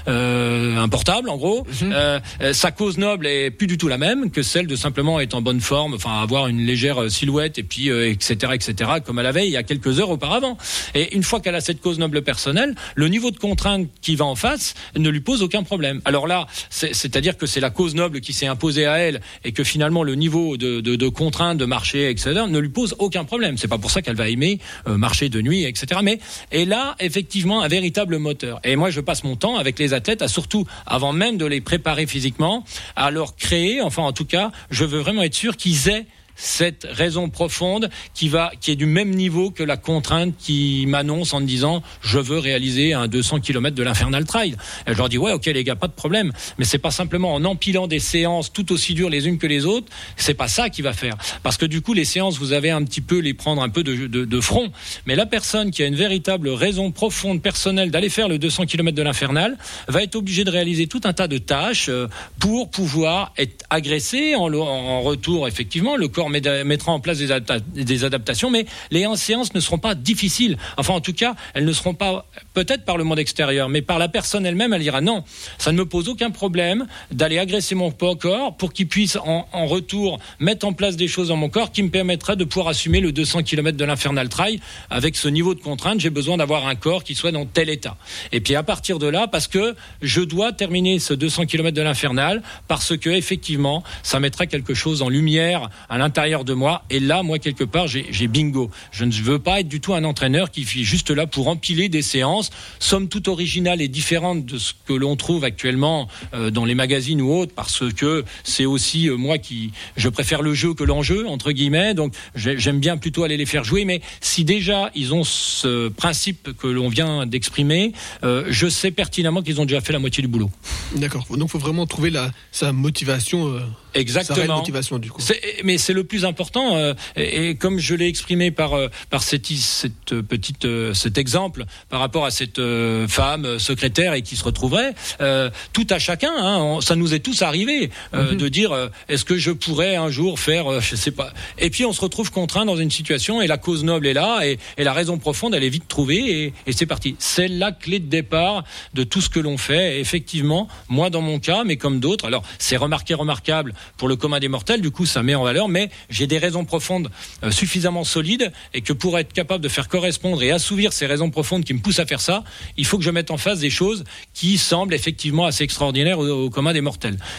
euh, un portable en gros, mmh. euh, sa cause noble est plus du tout la même que celle de simplement être en bonne forme, enfin avoir une légère silhouette et puis euh, etc etc comme elle avait il y a quelques heures auparavant. Et une fois qu'elle a cette cause noble personnelle, le niveau de contrainte qui va en face ne lui pose aucun problème. Alors là, c'est, c'est-à-dire que c'est la cause noble qui s'est imposée à elle et que finalement le niveau de, de, de contrainte de marcher et cetera ne lui pose aucun problème. C'est pas pour ça qu'elle va aimer euh, marcher de nuit et cetera. Mais et là effectivement un véritable moteur. Et moi, je passe mon temps avec les athlètes à surtout, avant même de les préparer physiquement, à leur créer, enfin en tout cas, je veux vraiment être sûr qu'ils aient cette raison profonde qui va, qui est du même niveau que la contrainte qui m'annonce en me disant je veux réaliser un deux cents kilomètres de l'Infernal Trail. Et je leur dis ouais ok les gars, pas de problème, mais c'est pas simplement en empilant des séances tout aussi dures les unes que les autres, c'est pas ça qui va faire. Parce que du coup les séances vous avez un petit peu les prendre un peu de, de, de front, mais la personne qui a une véritable raison profonde personnelle d'aller faire le deux cents kilomètres de l'Infernal va être obligée de réaliser tout un tas de tâches pour pouvoir être agressée en, en retour. Effectivement le corps mettra en place des, adapta- des adaptations, mais les séances ne seront pas difficiles. Enfin, en tout cas, elles ne seront pas peut-être par le monde extérieur, mais par la personne elle-même, elle dira non, ça ne me pose aucun problème d'aller agresser mon corps pour qu'il puisse en, en retour mettre en place des choses dans mon corps qui me permettraient de pouvoir assumer le deux cents kilomètres de l'Infernal Trail. Avec ce niveau de contrainte, j'ai besoin d'avoir un corps qui soit dans tel état. Et puis à partir de là, parce que je dois terminer ce deux cents kilomètres de l'Infernal, parce que effectivement, ça mettra quelque chose en lumière à l'intérieur de moi, et là moi quelque part j'ai, j'ai bingo. Je ne veux pas être du tout un entraîneur qui est juste là pour empiler des séances somme toute originales et différentes de ce que l'on trouve actuellement euh, dans les magazines ou autres, parce que c'est aussi euh, moi qui je préfère le jeu que l'enjeu entre guillemets, donc j'aime bien plutôt aller les faire jouer. Mais si déjà ils ont ce principe que l'on vient d'exprimer, euh, je sais pertinemment qu'ils ont déjà fait la moitié du boulot. D'accord, donc il faut vraiment trouver la, sa motivation euh... Exactement. Sa réelle motivation, du coup. C'est, mais c'est le plus important. Euh, et, et comme je l'ai exprimé par euh, par cette, cette petite euh, cet exemple par rapport à cette euh, femme secrétaire et qui se retrouverait, euh, tout à chacun. Hein, on, ça nous est tous arrivé euh, mm-hmm. de dire euh, est-ce que je pourrais un jour faire, euh, je sais pas. Et puis on se retrouve contraint dans une situation et la cause noble est là et, et la raison profonde elle est vite trouvée et, et c'est parti. C'est la clé de départ de tout ce que l'on fait. Et effectivement, moi dans mon cas, mais comme d'autres, alors c'est remarqué, remarquable. Pour le commun des mortels, du coup, ça met en valeur, mais j'ai des raisons profondes euh, suffisamment solides et que pour être capable de faire correspondre et assouvir ces raisons profondes qui me poussent à faire ça, il faut que je mette en face des choses qui semblent effectivement assez extraordinaires au, au commun des mortels. Mais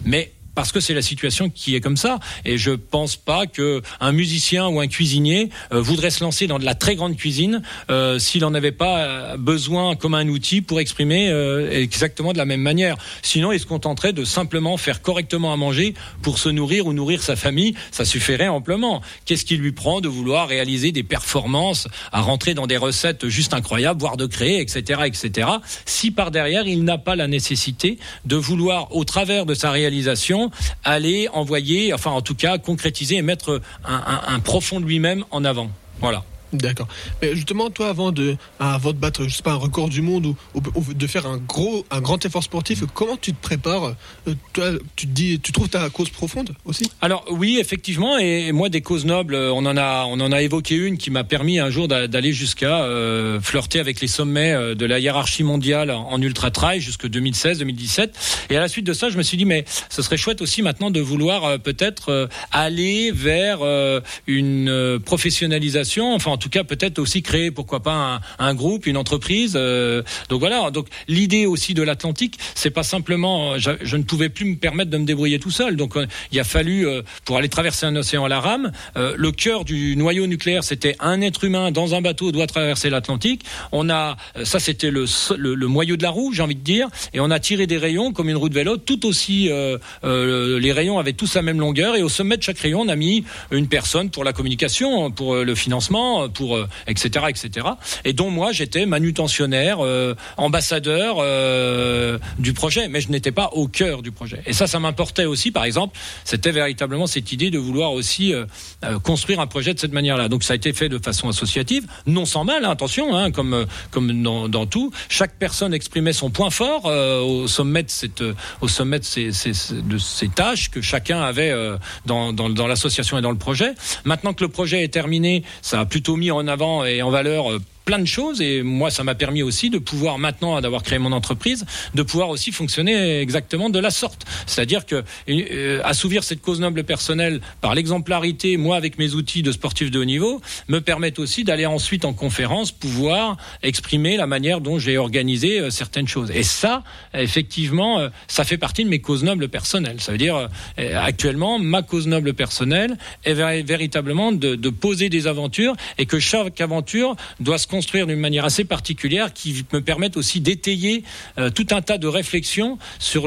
parce que c'est la situation qui est comme ça. Et je pense pas que un musicien ou un cuisinier euh, voudrait se lancer dans de la très grande cuisine euh, s'il en avait pas besoin comme un outil pour exprimer euh, exactement de la même manière. Sinon, il se contenterait de simplement faire correctement à manger pour se nourrir ou nourrir sa famille. Ça suffirait amplement. Qu'est-ce qui lui prend de vouloir réaliser des performances, à rentrer dans des recettes juste incroyables, voire de créer, et cetera, et cetera. Si par derrière, il n'a pas la nécessité de vouloir, au travers de sa réalisation, aller envoyer, enfin en tout cas concrétiser et mettre un, un, un profond de lui-même en avant. Voilà. D'accord. Mais justement, toi, avant de, avant de battre, je sais pas, un record du monde ou, ou, ou de faire un gros, un grand effort sportif, comment tu te prépares ? Toi, tu te dis, tu trouves ta cause profonde aussi ? Alors oui, effectivement, et moi des causes nobles, on en a, on en a évoqué une qui m'a permis un jour d'aller jusqu'à euh, flirter avec les sommets de la hiérarchie mondiale en ultra trail jusque deux mille seize deux mille dix-sept. Et à la suite de ça, je me suis dit, mais ce serait chouette aussi maintenant de vouloir euh, peut-être euh, aller vers euh, une euh, professionnalisation, enfin en tout cas peut-être aussi créer pourquoi pas un, un groupe, une entreprise. Euh, donc voilà. Donc l'idée aussi de l'Atlantique, c'est pas simplement, je, je ne pouvais plus me permettre de me débrouiller tout seul. Donc euh, il a fallu euh, pour aller traverser un océan à la rame. Euh, le cœur du noyau nucléaire, c'était un être humain dans un bateau doit traverser l'Atlantique. On a ça, c'était le, le, le moyeu de la roue, j'ai envie de dire, et on a tiré des rayons comme une roue de vélo, tout aussi. Euh, euh, les rayons avaient tous la même longueur, et au sommet de chaque rayon, on a mis une personne pour la communication, pour le financement, pour euh, et cetera, et cetera. Et dont moi, j'étais manutentionnaire, euh, ambassadeur euh, du projet, mais je n'étais pas au cœur du projet. Et ça, ça m'importait aussi. Par exemple, c'était véritablement cette idée de vouloir aussi euh, euh, construire un projet de cette manière-là. Donc, ça a été fait de façon associative, non sans mal, hein, attention, hein, comme comme dans, dans tout. Chaque personne exprimait son point fort euh, au sommet de cette, au sommet de ces, ces, de ces tâches que chacun avait euh, dans, dans, dans l'association et dans le projet. Maintenant que le projet est terminé, ça a plutôt mis en avant et en valeur euh, plein de choses, et moi ça m'a permis aussi de pouvoir, maintenant d'avoir créé mon entreprise, de pouvoir aussi fonctionner exactement de la sorte, c'est-à-dire que euh, assouvir cette cause noble personnelle par l'exemplarité, moi avec mes outils de sportif de haut niveau, me permettent aussi d'aller ensuite en conférence pouvoir exprimer la manière dont j'ai organisé euh, certaines choses. Et ça, effectivement, euh, ça fait partie de mes causes nobles personnelles. Ça veut dire euh, actuellement, ma cause noble personnelle est ver- véritablement de, de poser des aventures, et que chaque aventure doit se construire d'une manière assez particulière qui me permette aussi d'étayer euh, tout un tas de réflexions sur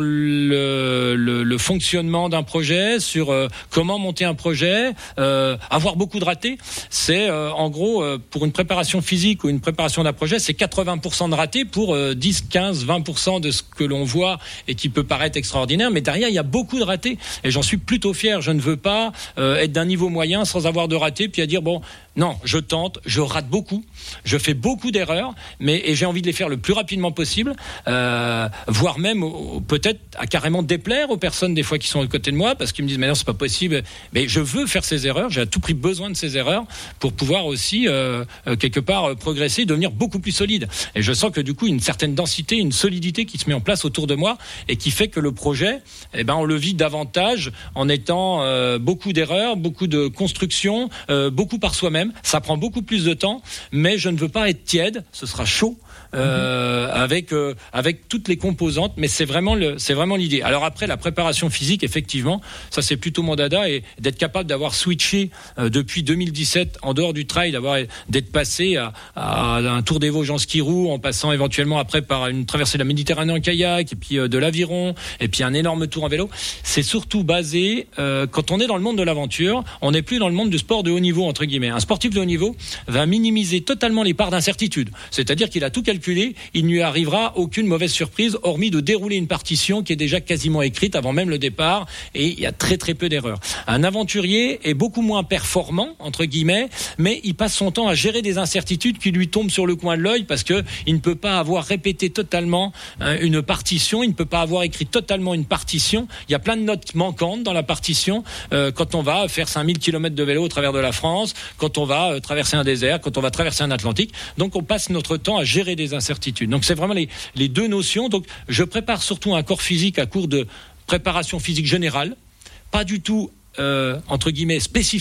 le, le, le fonctionnement d'un projet, sur euh, comment monter un projet, euh, avoir beaucoup de ratés. C'est euh, en gros, euh, pour une préparation physique ou une préparation d'un projet, c'est quatre-vingts pour cent de ratés pour euh, dix, quinze, vingt pour cent de ce que l'on voit et qui peut paraître extraordinaire. Mais derrière, il y a beaucoup de ratés, et j'en suis plutôt fier. Je ne veux pas euh, être d'un niveau moyen sans avoir de ratés, puis à dire bon, non, je tente, je rate beaucoup, je fais beaucoup d'erreurs, mais et j'ai envie de les faire le plus rapidement possible, euh, voire même euh, peut-être à carrément déplaire aux personnes des fois qui sont à côté de moi, parce qu'ils me disent mais non, c'est pas possible. Mais je veux faire ces erreurs, j'ai à tout prix besoin de ces erreurs pour pouvoir aussi euh, euh, quelque part euh, progresser, devenir beaucoup plus solide. Et je sens que du coup une certaine densité, une solidité qui se met en place autour de moi, et qui fait que le projet, eh ben on le vit davantage en étant euh, beaucoup d'erreurs, beaucoup de construction, euh, beaucoup par soi-même. Ça prend beaucoup plus de temps, mais je ne veux pas être tiède, ce sera chaud, euh, mmh. avec euh, avec toutes les composantes, mais c'est vraiment le c'est vraiment l'idée. Alors après, la préparation physique, effectivement, ça c'est plutôt mon dada, et d'être capable d'avoir switché euh, depuis deux mille dix-sept en dehors du trail, d'avoir d'être passé à, à un tour des Vosges en ski roue, en passant éventuellement après par une traversée de la Méditerranée en kayak, et puis euh, de l'aviron, et puis un énorme tour en vélo. C'est surtout basé euh, quand on est dans le monde de l'aventure, on n'est plus dans le monde du sport de haut niveau entre guillemets. Un sportif de haut niveau va minimiser totalement les parts d'incertitude. C'est-à-dire qu'il a tout calculé, il ne lui arrivera aucune mauvaise surprise, hormis de dérouler une partition qui est déjà quasiment écrite avant même le départ, et il y a très très peu d'erreurs. Un aventurier est beaucoup moins performant, entre guillemets, mais il passe son temps à gérer des incertitudes qui lui tombent sur le coin de l'œil, parce que il ne peut pas avoir répété totalement hein, une partition, il ne peut pas avoir écrit totalement une partition. Il y a plein de notes manquantes dans la partition euh, quand on va faire cinq mille kilomètres de vélo au travers de la France, quand on va euh, traverser un désert, quand on va traverser un Atlantique. Donc on passe notre temps à gérer des incertitudes. Donc c'est vraiment les, les deux notions. Donc je prépare surtout un corps physique à cours de préparation physique générale, pas du tout euh, entre guillemets spécifique,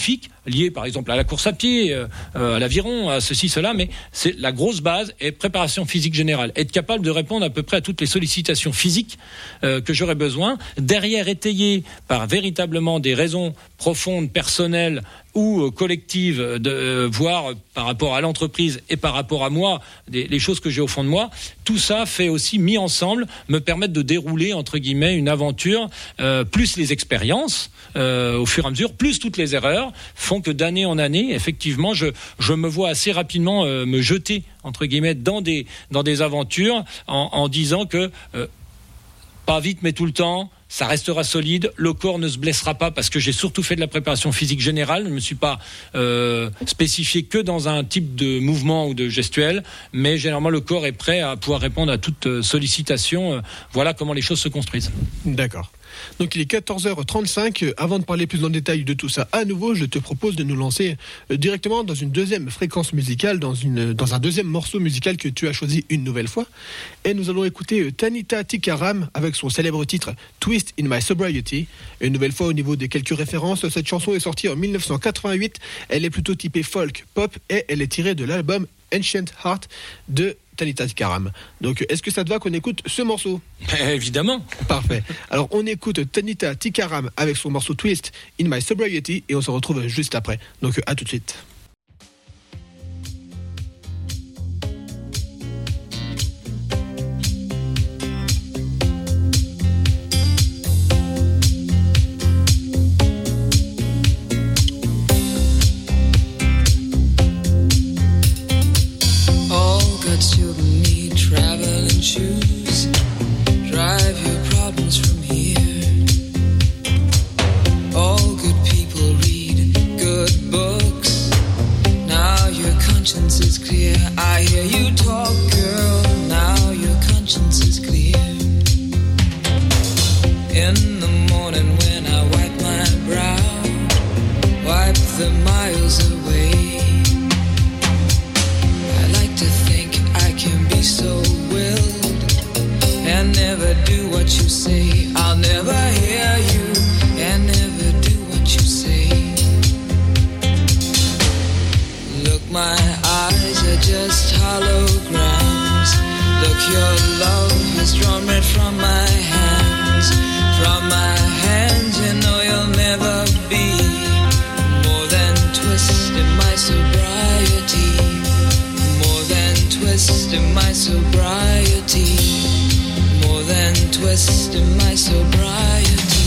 liées par exemple à la course à pied, euh, à l'aviron, à ceci, cela, mais c'est la grosse base est préparation physique générale. Être capable de répondre à peu près à toutes les sollicitations physiques euh, que j'aurais besoin, derrière étayé par véritablement des raisons profondes, personnelles ou collectives, de, euh, voire par rapport à l'entreprise et par rapport à moi, des, les choses que j'ai au fond de moi, tout ça fait aussi, mis ensemble, me permettre de dérouler, entre guillemets, une aventure, euh, plus les expériences, euh, au fur et à mesure, plus toutes les erreurs, font que d'année en année, effectivement, je, je me vois assez rapidement euh, me jeter, entre guillemets, dans des, dans des aventures, en, en disant que, euh, pas vite mais tout le temps, ça restera solide, le corps ne se blessera pas parce que j'ai surtout fait de la préparation physique générale, je ne me suis pas euh, spécifié que dans un type de mouvement ou de gestuel, mais généralement le corps est prêt à pouvoir répondre à toute sollicitation. Voilà comment les choses se construisent. D'accord. Donc il est quatorze heures trente-cinq. Avant de parler plus en détail de tout ça, à nouveau, je te propose de nous lancer directement dans une deuxième fréquence musicale, dans, une, dans un deuxième morceau musical que tu as choisi une nouvelle fois. Et nous allons écouter Tanita Tikaram avec son célèbre titre Twist in My Sobriety. Une nouvelle fois, au niveau des quelques références, cette chanson est sortie en dix-neuf cent quatre-vingt-huit. Elle est plutôt typée folk, pop, et elle est tirée de l'album Ancient Heart de Tanita Tikaram. Donc, est-ce que ça te va qu'on écoute ce morceau ? Évidemment. Parfait. Alors, on écoute Tanita Tikaram avec son morceau Twist in My Sobriety et on se retrouve juste après. Donc, à tout de suite. Children need traveling shoes. Drive your problems from here. All good people read good books. Now your conscience is clear. I hear you talk, girl. Now your conscience is clear. In the morning when I wipe my brow, wipe the miles away. Can be so willed and never do what you say. I'll never hear you and never do what you say. Look, my eyes are just holograms. Look, your love has drawn red from my hands. From my hands, you know you'll never be more than twist in my sobriety. Twist in my sobriety, more than twist in my sobriety.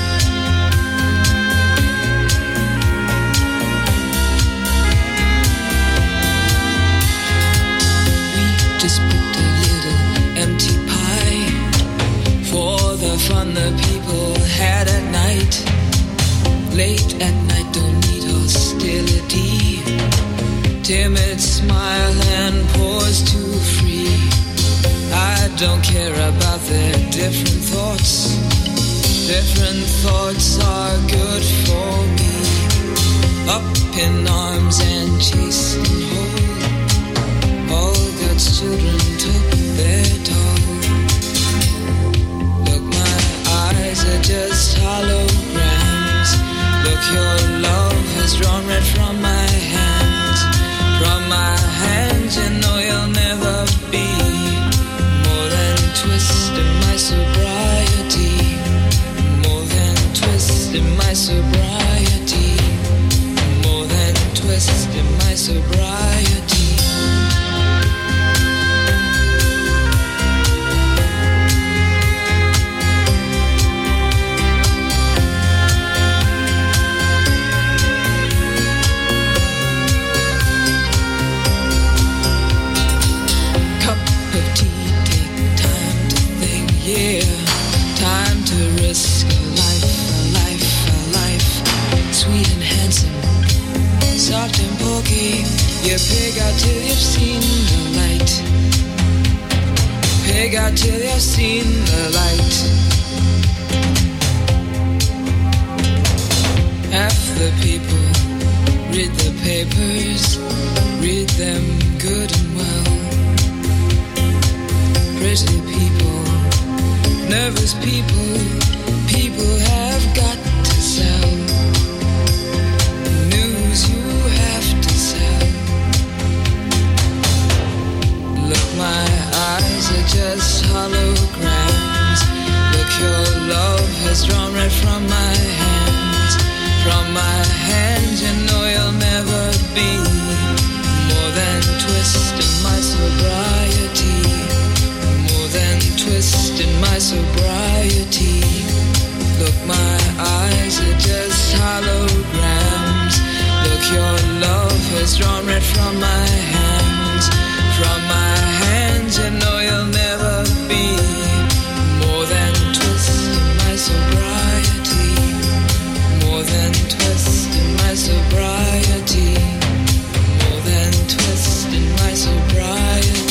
We just put a little empty pie for the fun the people had at night. Late at night, don't need hostility. Timid smile and pause too free. I don't care about their different thoughts. Different thoughts are good for me. Up in arms and chasing home. All God's children took their toll. Look, my eyes are just holograms. Look, your love has drawn red from my hands. From my hands, you know you'll never be more than twist in my sobriety. More than twist in my sobriety. More than twist in my sobriety. Risk a life, a life, a life. Sweet and handsome, soft and pokey. You pig out till you've seen the light. Pig out till you've seen the light. Half the people read the papers, read them good and well. Pretty people, nervous people, people have got to sell. New twist in my sobriety, more than twist in my sobriety. Look, my eyes are just holograms. Look, your love has drawn red from my hands. From my hands, you know you'll never be more than twist in my sobriety, more than twist in my sobriety, more than twist in my sobriety.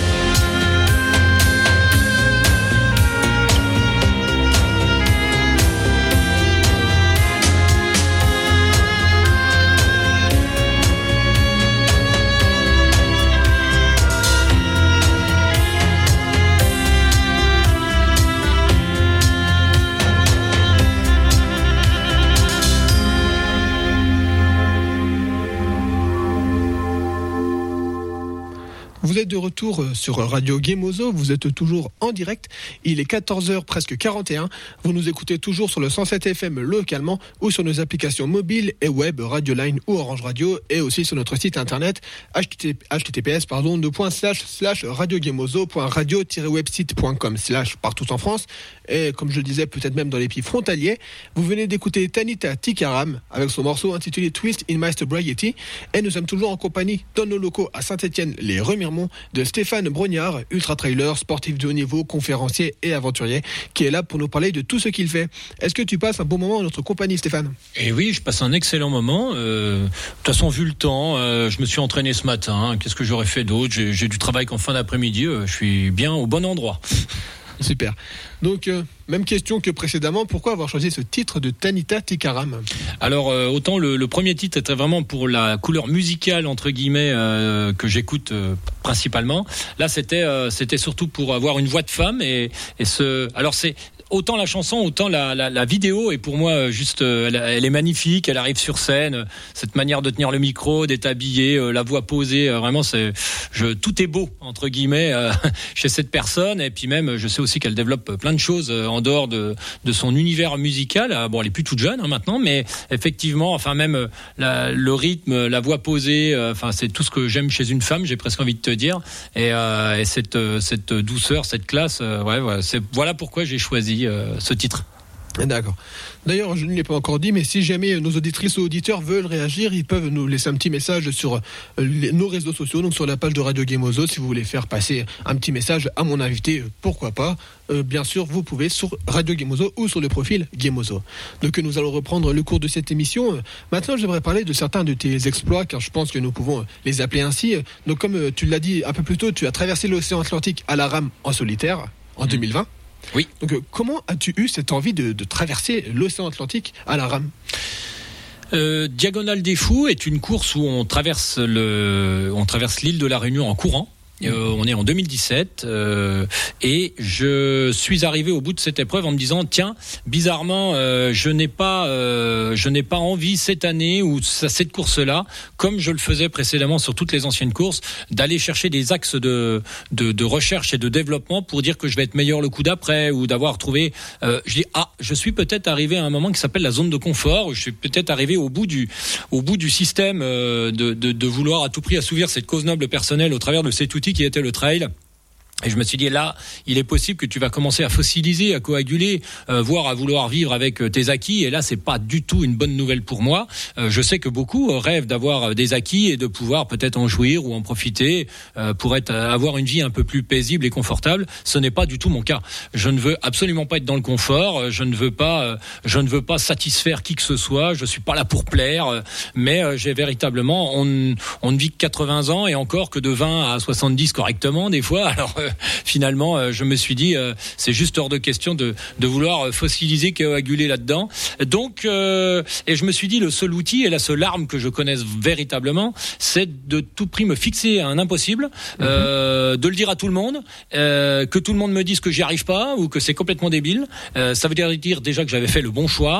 Vous êtes de retour sur Radio Gemozo, vous êtes toujours en direct, il est quatorze heures presque quarante et un, vous nous écoutez toujours sur le cent sept F M localement ou sur nos applications mobiles et web, Radio Line ou Orange Radio, et aussi sur notre site internet H T T P S pardon, deux points slash slash radiogemozo point radio tiret website point com slash partout en France, et comme je le disais peut-être même dans les pays frontaliers. Vous venez d'écouter Tanita Tikaram avec son morceau intitulé Twist in My Sobriety, et nous sommes toujours en compagnie dans nos locaux à Saint-Étienne les Remiremont de Stéphane Brognard, ultra-trailer, sportif de haut niveau, conférencier et aventurier, qui est là pour nous parler de tout ce qu'il fait. Est-ce que tu passes un bon moment en notre compagnie, Stéphane ? Eh oui, je passe un excellent moment. Euh, de toute façon, vu le temps, euh, je me suis entraîné ce matin. Qu'est-ce que j'aurais fait d'autre ? j'ai, j'ai du travail qu'en fin d'après-midi. Euh, je suis bien au bon endroit. Super. Donc, euh, même question que précédemment, pourquoi avoir choisi ce titre de Tanita Tikaram ? Alors, euh, autant le, le premier titre était vraiment pour la couleur musicale, entre guillemets, euh, que j'écoute euh, principalement. Là, c'était, euh, c'était surtout pour avoir une voix de femme. Et, et ce... Alors, c'est... Autant la chanson, autant la, la, la vidéo est pour moi juste, elle, elle est magnifique. Elle arrive sur scène, cette manière de tenir le micro, d'être habillée, la voix posée, vraiment c'est, je, tout est beau entre guillemets euh, chez cette personne. Et puis même, je sais aussi qu'elle développe plein de choses en dehors de, de son univers musical. Bon, elle est plus toute jeune hein, maintenant, mais effectivement, enfin même la, le rythme, la voix posée, euh, enfin c'est tout ce que j'aime chez une femme. J'ai presque envie de te dire. Et, euh, et cette, cette douceur, cette classe, euh, ouais, ouais, c'est voilà pourquoi j'ai choisi ce titre. D'accord. D'ailleurs, je ne l'ai pas encore dit, mais si jamais nos auditrices ou auditeurs veulent réagir, ils peuvent nous laisser un petit message sur les, nos réseaux sociaux, donc sur la page de Radio Gemozo. Si vous voulez faire passer un petit message à mon invité, pourquoi pas. Euh, bien sûr, vous pouvez sur Radio Gemozo ou sur le profil Gemozo. Donc nous allons reprendre le cours de cette émission. Maintenant, j'aimerais parler de certains de tes exploits, car je pense que nous pouvons les appeler ainsi. Donc comme tu l'as dit un peu plus tôt, tu as traversé l'océan Atlantique à la rame en solitaire en mmh. deux mille vingt. Oui. Donc, euh, comment as-tu eu cette envie de, de traverser l'océan Atlantique à la rame ? euh, Diagonale des Fous est une course où on traverse le, on traverse l'île de la Réunion en courant. Euh, on est en deux mille dix-sept euh, et je suis arrivé au bout de cette épreuve en me disant tiens, bizarrement euh, je n'ai pas euh, je n'ai pas envie cette année ou cette course-là, comme je le faisais précédemment sur toutes les anciennes courses, d'aller chercher des axes de de, de recherche et de développement pour dire que je vais être meilleur le coup d'après, ou d'avoir trouvé euh, je dis ah je suis peut-être arrivé à un moment qui s'appelle la zone de confort, je suis peut-être arrivé au bout du au bout du système euh, de, de de vouloir à tout prix assouvir cette cause noble personnelle au travers de cet outil qui était le trail. Et je me suis dit, là, il est possible que tu vas commencer à fossiliser, à coaguler, euh, voire à vouloir vivre avec tes acquis. Et là, c'est pas du tout une bonne nouvelle pour moi. Euh, je sais que beaucoup rêvent d'avoir des acquis et de pouvoir peut-être en jouir ou en profiter euh, pour être, avoir une vie un peu plus paisible et confortable. Ce n'est pas du tout mon cas. Je ne veux absolument pas être dans le confort. Je ne veux pas, je ne veux pas satisfaire qui que ce soit. Je suis pas là pour plaire. Mais euh, j'ai véritablement, on, on ne vit que quatre-vingts ans et encore que de vingt à soixante-dix correctement des fois. Alors euh, finalement, euh, je me suis dit, euh, c'est juste hors de question de, de vouloir fossiliser, coaguler là-dedans. Donc, euh, et je me suis dit, le seul outil et la seule arme que je connaisse véritablement, c'est de tout prix me fixer à un impossible, mmh. euh, de le dire à tout le monde, euh, que tout le monde me dise que j'y arrive pas ou que c'est complètement débile. Euh, ça veut dire, dire déjà que j'avais fait le bon choix.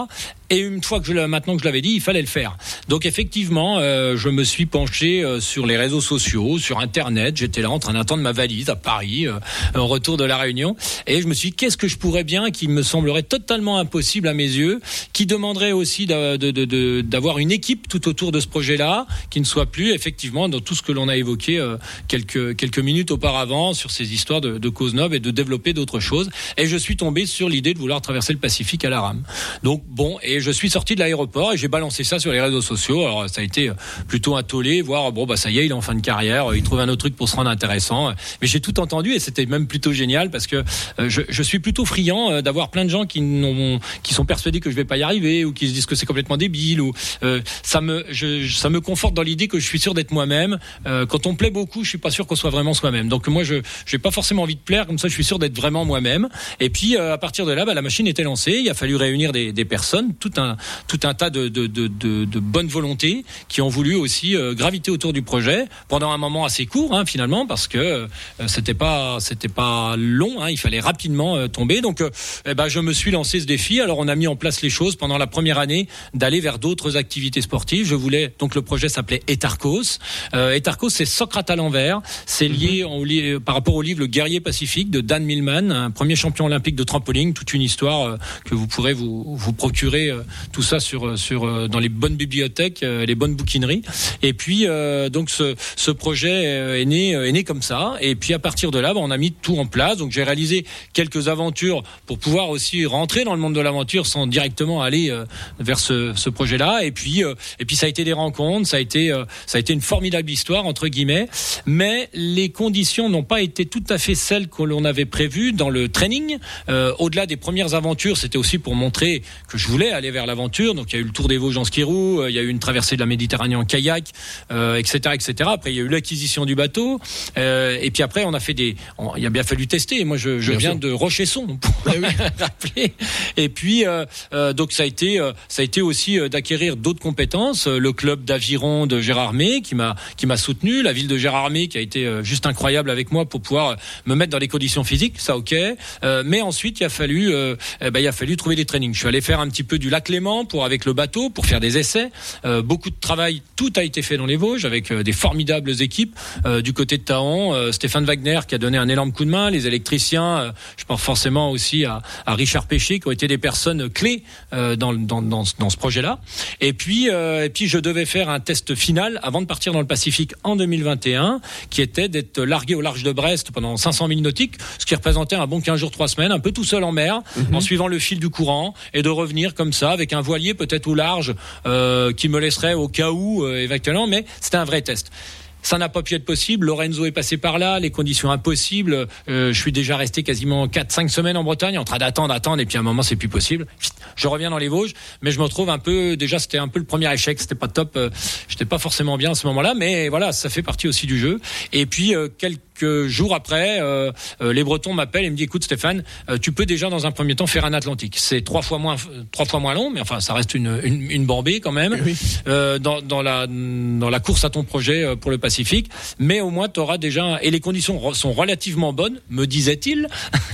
Et une fois que je maintenant que je l'avais dit, il fallait le faire. Donc effectivement, euh, je me suis penché euh, sur les réseaux sociaux, sur Internet. J'étais là en train d'attendre ma valise à Paris, euh, en retour de la Réunion, et je me suis dit qu'est-ce que je pourrais bien, qui me semblerait totalement impossible à mes yeux, qui demanderait aussi de, de, de, de, d'avoir une équipe tout autour de ce projet-là, qui ne soit plus effectivement dans tout ce que l'on a évoqué euh, quelques quelques minutes auparavant sur ces histoires de, de cause noble et de développer d'autres choses. Et je suis tombé sur l'idée de vouloir traverser le Pacifique à la rame. Donc bon, et je suis sorti de l'aéroport et j'ai balancé ça sur les réseaux sociaux. Alors ça a été plutôt un tollé, voire bon bah ça y est, il est en fin de carrière, il trouve un autre truc pour se rendre intéressant. Mais j'ai tout entendu et c'était même plutôt génial parce que euh, je, je suis plutôt friand euh, d'avoir plein de gens qui n'ont, qui sont persuadés que je vais pas y arriver ou qui se disent que c'est complètement débile ou euh, ça me je, ça me conforte dans l'idée que je suis sûr d'être moi-même. Euh, quand on plaît beaucoup, je suis pas sûr qu'on soit vraiment soi-même. Donc moi je j'ai pas forcément envie de plaire, comme ça je suis sûr d'être vraiment moi-même. Et puis euh, à partir de là, bah, la machine était lancée. Il a fallu réunir des, des personnes, tout un tout un tas de de de de, de bonne volonté qui ont voulu aussi euh, graviter autour du projet pendant un moment assez court hein, finalement parce que euh, c'était pas c'était pas long. Hein, il fallait rapidement euh, tomber. Donc euh, eh ben je me suis lancé ce défi. Alors on a mis en place les choses pendant la première année d'aller vers d'autres activités sportives. Je voulais donc le projet s'appelait Etarkos. Euh, Etarkos c'est Socrate à l'envers. C'est lié, en, lié par rapport au livre Le Guerrier Pacifique de Dan Millman, un premier champion olympique de trampoline. Toute une histoire euh, que vous pourrez vous vous procurer euh, tout ça sur sur euh, dans les bonnes bibliothèques, euh, les bonnes bouquineries. Et puis euh, donc ce ce projet est né est né comme ça. Et puis à partir de là, bah, on a mis tout en place. Donc j'ai réalisé quelques aventures pour pouvoir aussi rentrer dans le monde de l'aventure sans directement aller euh, vers ce, ce projet-là. Et puis euh, et puis ça a été des rencontres, ça a été euh, ça a été une formidable histoire entre guillemets. Mais les conditions n'ont pas été tout à fait celles que l'on avait prévues dans le training. Euh, au-delà des premières aventures, c'était aussi pour montrer que je voulais aller vers l'aventure. Donc il y a eu le Tour des Vosges en ski roue, il y a eu une traversée de la Méditerranée en kayak, euh, et cetera, et cetera. Après il y a eu l'acquisition du bateau. Euh, et puis après on a fait des, on, il a bien fallu tester. Moi je, je viens sûr. de Rochesson pour ah oui. rappeler. Et puis euh, euh, donc ça a été, euh, ça a été aussi euh, d'acquérir d'autres compétences. Euh, le club d'aviron de Gérardmer qui m'a, qui m'a soutenu, la ville de Gérardmer qui a été euh, juste incroyable avec moi pour pouvoir me mettre dans les conditions physiques. Ça ok. Euh, mais ensuite il a fallu, euh, eh ben, il a fallu trouver des trainings. Je suis allé faire un petit peu du lac Léman pour avec le bateau pour faire des essais. Euh, beaucoup de travail, tout a été fait dans les Vosges avec euh, des formidables équipes euh, du côté de Taon. Euh, Stéphane Wagner qui a donné un énorme coup de main, les électriciens. Euh, je pense forcément aussi à, à Richard Péché qui ont été des personnes clés euh, dans, dans, dans, dans ce projet-là. Et puis, euh, et puis je devais faire un test final avant de partir dans le Pacifique en deux mille vingt et un, qui était d'être largué au large de Brest pendant cinq cents milles nautiques, ce qui représentait un bon quinze jours, trois semaines, un peu tout seul en mer, mmh. en suivant le fil du courant, et de revenir comme ça avec un voilier peut-être au large euh, qui me laisserait au cas où euh, éventuellement, mais c'était un vrai test. Ça n'a pas pu être possible. Lorenzo est passé par là, les conditions impossibles. Euh, je suis déjà resté quasiment quatre cinq semaines en Bretagne en train d'attendre, attendre, et puis à un moment c'est plus possible. Je reviens dans les Vosges, mais je me retrouve un peu. Déjà c'était un peu le premier échec, c'était pas top. Euh, j'étais pas forcément bien à ce moment-là, mais voilà, ça fait partie aussi du jeu. Et puis euh, quelques Quelques jours après, euh, euh, les Bretons m'appellent et me disent écoute Stéphane, euh, tu peux déjà dans un premier temps faire un Atlantique. C'est trois fois moins, trois fois moins long, mais enfin ça reste une une, une bambée quand même oui. euh, dans dans la dans la course à ton projet pour le Pacifique. Mais au moins tu auras déjà et les conditions sont relativement bonnes, me disait-il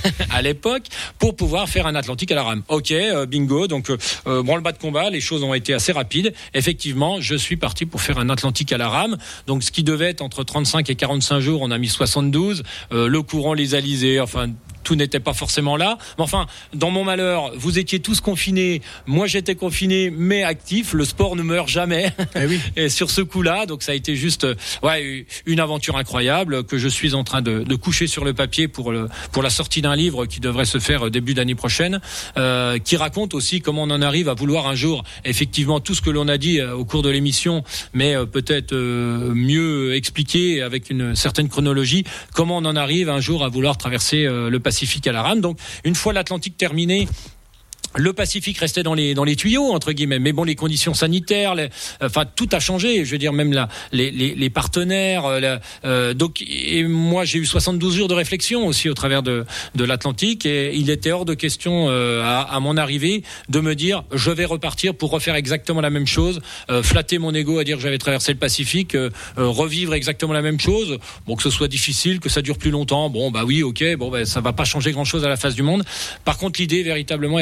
à l'époque, pour pouvoir faire un Atlantique à la rame. Ok, euh, bingo. Donc euh, branle-bas de combat, les choses ont été assez rapides. Effectivement, je suis parti pour faire un Atlantique à la rame. Donc ce qui devait être entre trente-cinq et quarante-cinq jours, on a mis soixante-douze, euh, le courant les alisait, enfin tout n'était pas forcément là. Mais enfin, dans mon malheur, vous étiez tous confinés, moi j'étais confiné mais actif, le sport ne meurt jamais. Eh oui. Et sur ce coup-là, donc ça a été juste ouais, une aventure incroyable que je suis en train de, de coucher sur le papier pour, le, pour la sortie d'un livre qui devrait se faire début d'année prochaine, euh, qui raconte aussi comment on en arrive à vouloir un jour, effectivement, tout ce que l'on a dit au cours de l'émission, mais euh, peut-être euh, mieux expliqué avec une certaine chronologie, comment on en arrive un jour à vouloir traverser euh, le Pacifique à la rame. Donc une fois l'Atlantique terminé, le Pacifique restait dans les dans les tuyaux entre guillemets, mais bon les conditions sanitaires, les, enfin tout a changé. Je veux dire même la les les, les partenaires. La, euh, donc et moi j'ai eu soixante-douze jours de réflexion aussi au travers de de l'Atlantique et il était hors de question euh, à, à mon arrivée de me dire je vais repartir pour refaire exactement la même chose, euh, flatter mon ego à dire que j'avais traversé le Pacifique, euh, euh, revivre exactement la même chose. Bon que ce soit difficile, que ça dure plus longtemps. Bon bah oui ok bon bah ça va pas changer grand chose à la face du monde. Par contre l'idée véritablement a été de dire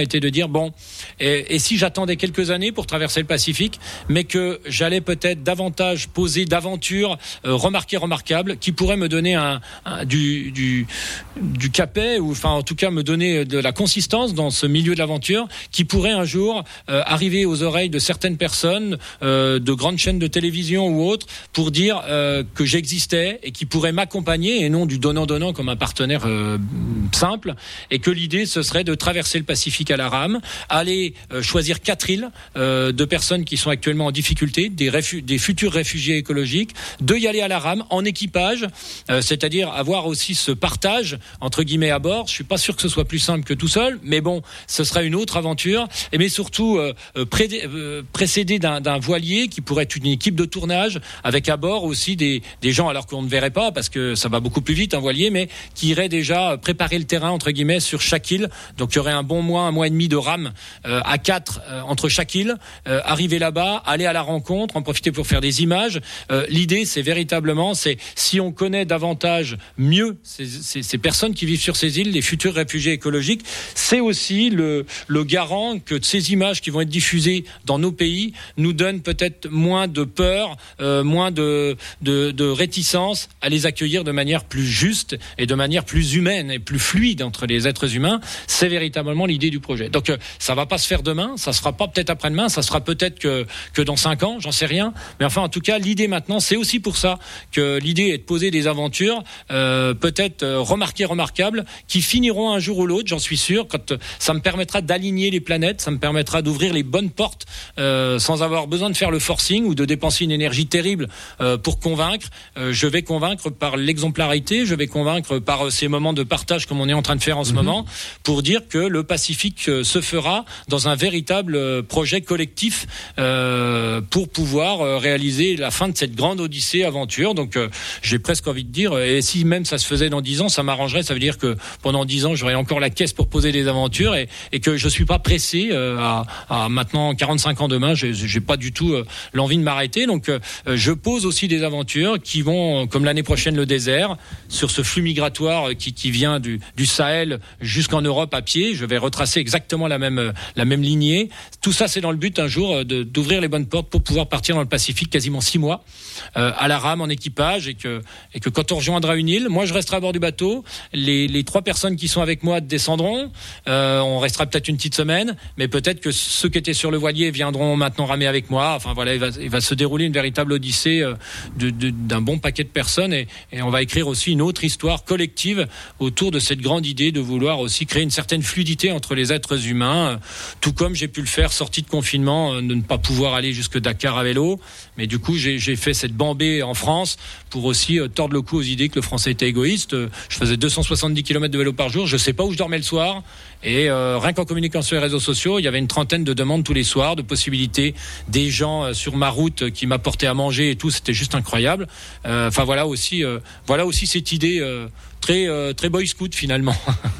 dire bon, et, et si j'attendais quelques années pour traverser le Pacifique, mais que j'allais peut-être davantage poser d'aventures euh, remarquées, remarquables, qui pourraient me donner un, un du, du du capet, ou enfin en tout cas me donner de la consistance dans ce milieu de l'aventure, qui pourrait un jour euh, arriver aux oreilles de certaines personnes, euh, de grandes chaînes de télévision ou autres, pour dire euh, que j'existais et qui pourraient m'accompagner, et non du donnant-donnant comme un partenaire euh, simple, et que l'idée ce serait de traverser le Pacifique à la rame, aller euh, choisir quatre îles euh, de personnes qui sont actuellement en difficulté, des, réfu- des futurs réfugiés écologiques, de y aller à la rame en équipage, euh, c'est-à-dire avoir aussi ce partage entre guillemets à bord. Je suis pas sûr que ce soit plus simple que tout seul, mais bon, ce sera une autre aventure, et mais surtout euh, pré- euh, précédé d'un, d'un voilier qui pourrait être une équipe de tournage, avec à bord aussi des, des gens, alors qu'on ne verrait pas parce que ça va beaucoup plus vite un voilier, mais qui irait déjà préparer le terrain entre guillemets sur chaque île. Donc il y aurait un bon mois, un mois et demi de rame euh, à quatre euh, entre chaque île, euh, arriver là-bas, aller à la rencontre, en profiter pour faire des images. Euh, l'idée, c'est véritablement, c'est si on connaît davantage, mieux ces, ces, ces personnes qui vivent sur ces îles, les futurs réfugiés écologiques, c'est aussi le, le garant que ces images qui vont être diffusées dans nos pays nous donnent peut-être moins de peur, euh, moins de, de, de réticence à les accueillir de manière plus juste et de manière plus humaine et plus fluide entre les êtres humains. C'est véritablement l'idée du projet. Donc euh, ça va pas se faire demain, ça se fera pas peut-être après-demain, ça sera peut-être que, que dans cinq ans, j'en sais rien. Mais enfin, en tout cas, l'idée maintenant, c'est aussi pour ça que l'idée est de poser des aventures, euh, peut-être euh, remarquées, remarquables, qui finiront un jour ou l'autre, j'en suis sûr, quand euh, ça me permettra d'aligner les planètes, ça me permettra d'ouvrir les bonnes portes euh, sans avoir besoin de faire le forcing ou de dépenser une énergie terrible euh, pour convaincre. Euh, je vais convaincre par l'exemplarité, je vais convaincre par euh, ces moments de partage comme on est en train de faire en ce mmh. moment, pour dire que le Pacifique euh, se fera dans un véritable euh, projet collectif euh, pour pouvoir euh, réaliser la fin de cette grande odyssée aventure. Donc euh, j'ai presque envie de dire, et si même ça se faisait dans dix ans, ça m'arrangerait. Ça veut dire que pendant dix ans, j'aurais encore la caisse pour poser des aventures, et, et que je suis pas pressé euh, à, à maintenant quarante-cinq ans demain. J'ai, j'ai pas du tout euh, l'envie de m'arrêter. Donc euh, je pose aussi des aventures qui vont, comme l'année prochaine le désert, sur ce flux migratoire qui, qui vient du, du Sahel jusqu'en Europe à pied. Je vais retracer exactement la même, la même lignée. Tout ça, c'est dans le but un jour de, d'ouvrir les bonnes portes pour pouvoir partir dans le Pacifique quasiment six mois euh, à la rame en équipage, et que, et que quand on rejoindra une île, moi je resterai à bord du bateau. Les, les trois personnes qui sont avec moi descendront. Euh, on restera peut-être une petite semaine, mais peut-être que ceux qui étaient sur le voilier viendront maintenant ramer avec moi. Enfin voilà, il va, il va se dérouler une véritable odyssée euh, de, de, d'un bon paquet de personnes, et, et on va écrire aussi une autre histoire collective autour de cette grande idée de vouloir aussi créer une certaine fluidité entre les êtres humains, euh, tout comme j'ai pu le faire sorti de confinement, euh, de ne pas pouvoir aller jusque Dakar à vélo, mais du coup j'ai, j'ai fait cette bambée en France pour aussi euh, tordre le cou aux idées que le Français était égoïste. Euh, je faisais deux cent soixante-dix kilomètres de vélo par jour, je sais pas où je dormais le soir, et euh, rien qu'en communiquant sur les réseaux sociaux, il y avait une trentaine de demandes tous les soirs, de possibilités, des gens euh, sur ma route qui m'apportaient à manger et tout, c'était juste incroyable. Euh, enfin voilà aussi, euh, voilà aussi cette idée euh, très euh, très boy scout finalement.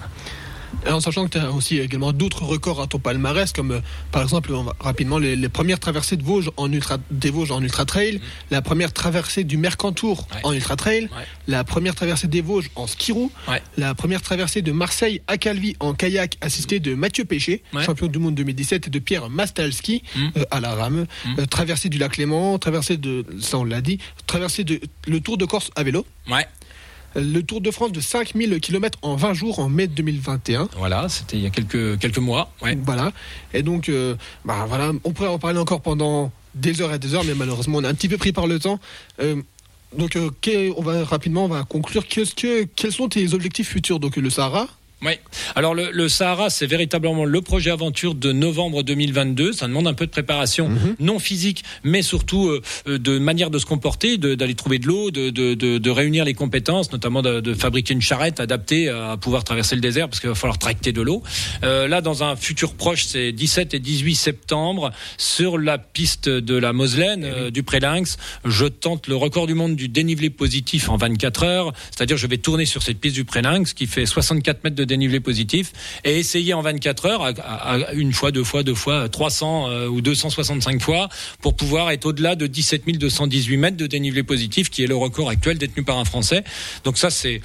En sachant que tu as aussi également d'autres records à ton palmarès, comme euh, par exemple, on va, rapidement, les, les premières traversées de Vosges en ultra, des Vosges en ultra trail, mmh. la première traversée du Mercantour ouais. en ultra trail, ouais. la première traversée des Vosges en skiroo, ouais. la première traversée de Marseille à Calvi en kayak assisté de Mathieu Péché, ouais. champion du monde deux mille dix-sept, et de Pierre Mastalski mmh. euh, à la rame, mmh. euh, traversée du lac Léman, traversée de, ça on l'a dit, traversée de le Tour de Corse à vélo. Ouais. Le Tour de France de cinq mille kilomètres en vingt jours en mai deux mille vingt et un. Voilà, c'était il y a quelques, quelques mois. Ouais. Voilà. Et donc, euh, bah, voilà, on pourrait en parler encore pendant des heures et des heures, mais malheureusement, on est un petit peu pris par le temps. Euh, donc, euh, on va rapidement, on va conclure. Qu'est-ce que, quels sont tes objectifs futurs? Donc, le Sahara. Oui. Alors le, le Sahara, c'est véritablement le projet aventure de novembre deux mille vingt-deux. Ça demande un peu de préparation, mmh. non physique, mais surtout euh, de manière de se comporter, de, d'aller trouver de l'eau, de, de, de, de réunir les compétences, notamment de, de fabriquer une charrette adaptée à pouvoir traverser le désert, parce qu'il va falloir tracter de l'eau. Euh, là, dans un futur proche, c'est dix-sept et dix-huit septembre, sur la piste de la Moselaine, mmh. euh, du Prélinx, je tente le record du monde du dénivelé positif en vingt-quatre heures. C'est-à-dire, je vais tourner sur cette piste du Prélinx qui fait soixante-quatre mètres de dénivelé positif, et essayer en vingt-quatre heures, à, à, à une fois, deux fois, deux fois, trois cents euh, ou deux cent soixante-cinq fois, pour pouvoir être au-delà de dix-sept mille deux cent dix-huit mètres de dénivelé positif, qui est le record actuel détenu par un Français. Donc ça, c'est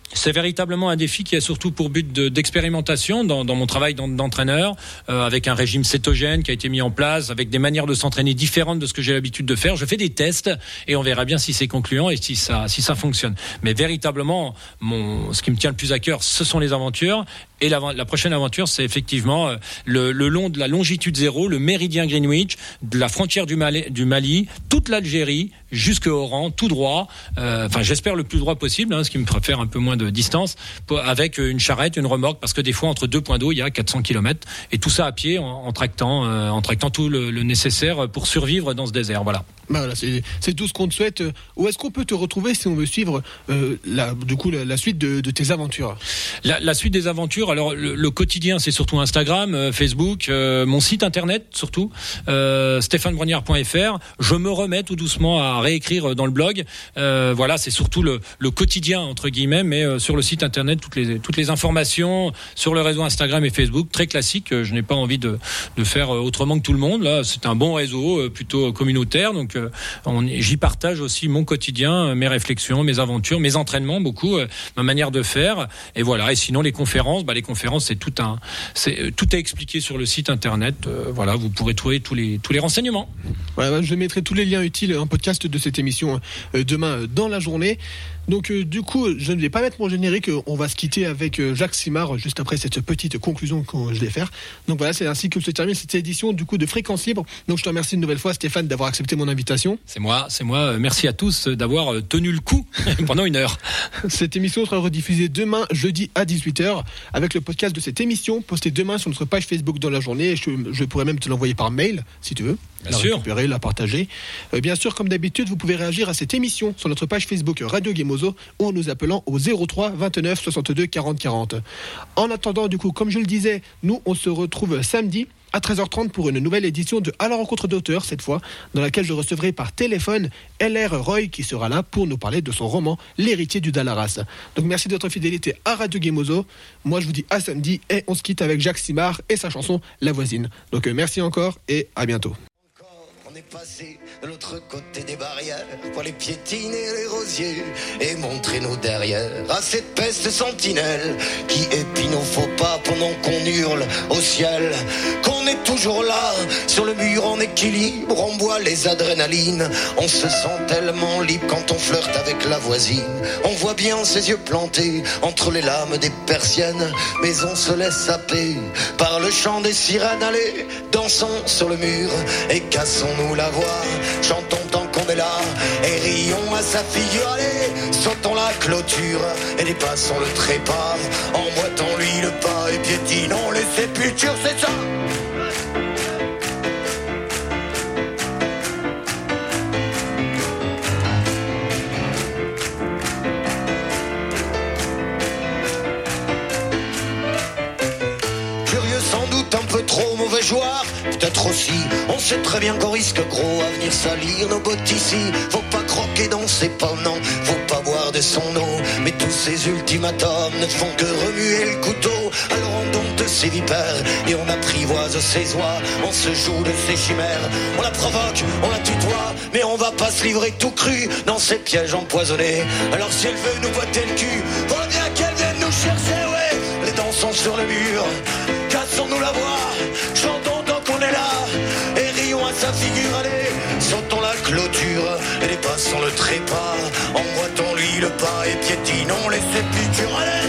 C'est véritablement un défi qui a surtout pour but de, d'expérimentation dans, dans mon travail d'entraîneur, euh, avec un régime cétogène qui a été mis en place, avec des manières de s'entraîner différentes de ce que j'ai l'habitude de faire. Je fais des tests et on verra bien si c'est concluant et si ça, si ça fonctionne. Mais véritablement, mon, ce qui me tient le plus à cœur, ce sont les aventures. Et la, la prochaine aventure, c'est effectivement euh, le, le long de la longitude zéro, le méridien Greenwich, de la frontière du Mali, du Mali toute l'Algérie, jusqu'au Oran, tout droit. Euh, enfin, j'espère le plus droit possible, hein, ce qui me fera faire un peu moins de distance, pour, avec une charrette, une remorque, parce que des fois, entre deux points d'eau, il y a quatre cents kilomètres. Et tout ça à pied, en, en tractant, euh, en tractant tout le, le nécessaire pour survivre dans ce désert. Voilà. Bah voilà, c'est, c'est tout ce qu'on te souhaite. Où est-ce qu'on peut te retrouver si on veut suivre euh, la, du coup, la, la suite de, de tes aventures? La, la suite des aventures, alors le, le quotidien, c'est surtout Instagram, euh, Facebook, euh, mon site internet surtout, euh, stéphane brognard point f r. Je me remets tout doucement à réécrire dans le blog. Euh, voilà, c'est surtout le, le quotidien entre guillemets, mais euh, sur le site internet, toutes les toutes les informations sur le réseau Instagram et Facebook, très classique. Je n'ai pas envie de de faire autrement que tout le monde. Là, c'est un bon réseau, euh, plutôt communautaire, donc On, j'y partage aussi mon quotidien, mes réflexions, mes aventures, mes entraînements, beaucoup, euh, ma manière de faire. Et voilà. Et sinon, les conférences, bah, les conférences, c'est tout un, c'est tout est expliqué sur le site internet. Euh, voilà, vous pourrez trouver tous les tous les renseignements. Voilà, je mettrai tous les liens utiles en podcast de cette émission euh, demain dans la journée. Donc euh, du coup, je ne vais pas mettre mon générique, on va se quitter avec euh, Jacques Simard juste après cette petite conclusion que je vais faire. Donc voilà, c'est ainsi que se termine cette édition du coup de Fréquence Libre. Donc je te remercie une nouvelle fois Stéphane d'avoir accepté mon invitation. C'est moi, c'est moi. Merci à tous d'avoir tenu le coup pendant une heure. Cette émission sera rediffusée demain jeudi à dix-huit heures avec le podcast de cette émission posté demain sur notre page Facebook dans la journée. Et je, je pourrais même te l'envoyer par mail si tu veux. Bien la sûr. récupérer, la partager. Euh, bien sûr, comme d'habitude, vous pouvez réagir à cette émission sur notre page Facebook Radio Gemozo ou en nous appelant au zéro trois vingt-neuf soixante-deux quarante quarante. En attendant, du coup, comme je le disais, nous, on se retrouve samedi à treize heures trente pour une nouvelle édition de À la rencontre d'auteurs, cette fois, dans laquelle je recevrai par téléphone L R Roy qui sera là pour nous parler de son roman L'héritier du Dalaras. Donc merci de votre fidélité à Radio Gemozo. Moi, je vous dis à samedi et on se quitte avec Jacques Simard et sa chanson La Voisine. Donc euh, merci encore et à bientôt. On est passé de l'autre côté des barrières pour les piétiner les rosiers et montrer nos derrières à cette peste sentinelle qui épie nos faux pas pendant qu'on hurle au ciel qu'on est toujours là sur le mur en équilibre, on boit les adrénalines, on se sent tellement libre quand on flirte avec la voisine, on voit bien ses yeux plantés entre les lames des persiennes, mais on se laisse saper par le chant des sirènes. Allez, dansons sur le mur et cassons-nous la voix, chantons tant qu'on est là et rions à sa figure. Allez, sautons la clôture et dépassons le trépas, emboîtons-lui le pas et piétinons les sépultures, c'est ça. Curieux sans doute, un peu trop mauvais joueur, peut-être aussi. On sait très bien qu'on risque gros à venir salir nos bottes ici. Faut pas croquer dans ses pommes, non, faut pas boire de son eau. Mais tous ces ultimatums ne font que remuer le couteau. Alors on dompte ses vipères et on apprivoise ses oies. On se joue de ses chimères, on la provoque, on la tutoie. Mais on va pas se livrer tout cru dans ces pièges empoisonnés. Alors si elle veut nous botter le cul, faudra bien qu'elle vienne nous chercher, ouais. Les dents sont sur le mur, cassons-nous la voix, chantons tant qu'on est là et rions à sa figure. Allez, sautons la clôture et dépassons le trépas, emboîtons-lui le pas et piétinons les sépultures. Allez.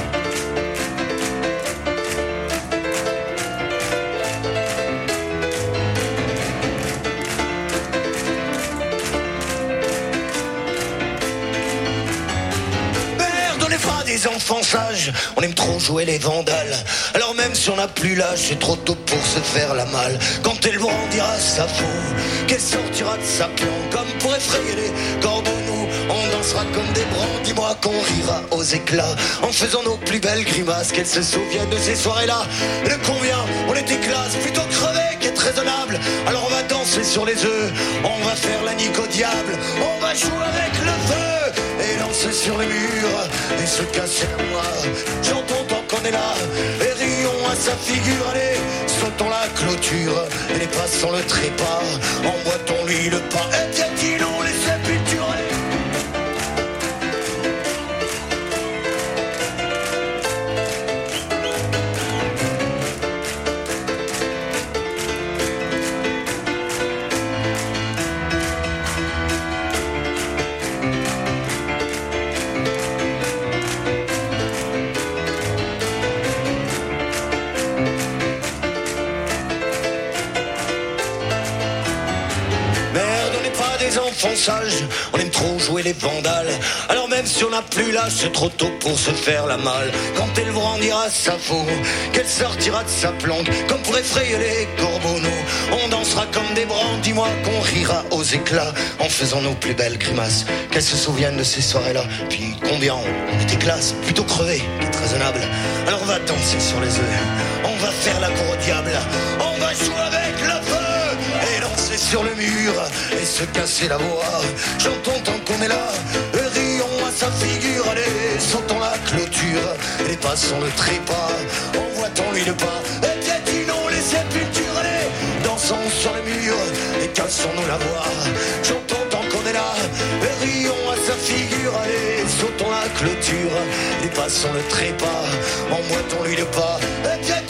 Des enfants sages, on aime trop jouer les vandales. Alors même si on n'a plus l'âge, c'est trop tôt pour se faire la malle. Quand elle brandira sa faux, qu'elle sortira de sa planque comme pour effrayer les corps de nous. On dansera comme des brands, dis-moi qu'on rira aux éclats en faisant nos plus belles grimaces. Qu'elle se souvienne de ces soirées-là. Le combien on était classe, plutôt crevé qu'être raisonnable. Alors on va danser sur les œufs, on va faire la nique au diable, on va jouer avec le feu et lancer sur les murs et se casser la moire. Chantons tant qu'on est là et rions à sa figure. Allez, sautons la clôture et dépassons le trépas, emboîtons-lui le pas et piétinons les sépultures. Allez. enfants sages, on aime trop jouer les vandales. Alors même si on n'a plus l'âge, c'est trop tôt pour se faire la malle. Quand elle brandira sa faux, qu'elle sortira de sa planque, comme pour effrayer les corbeaux, nous, on dansera comme des brands. Dis-moi qu'on rira aux éclats en faisant nos plus belles grimaces. Qu'elle se souvienne de ces soirées-là. Puis combien on, on était classe, plutôt crevé qu'être raisonnable. Alors on va danser sur les œufs, on va faire la cour au diable, on va jouer avec le feu et danser sur le mur et se casser la voix. Chantons tant qu'on est là, et rions à sa figure. Allez, sautons la clôture et passons le trépas. Envoie-t-on-lui le pas et piétinons les sépultures. Allez, dansons sur le mur et cassons-nous la voix. Chantons tant qu'on est là, et rions à sa figure. Allez, sautons la clôture et passons le trépas. Emboîtons-lui le pas et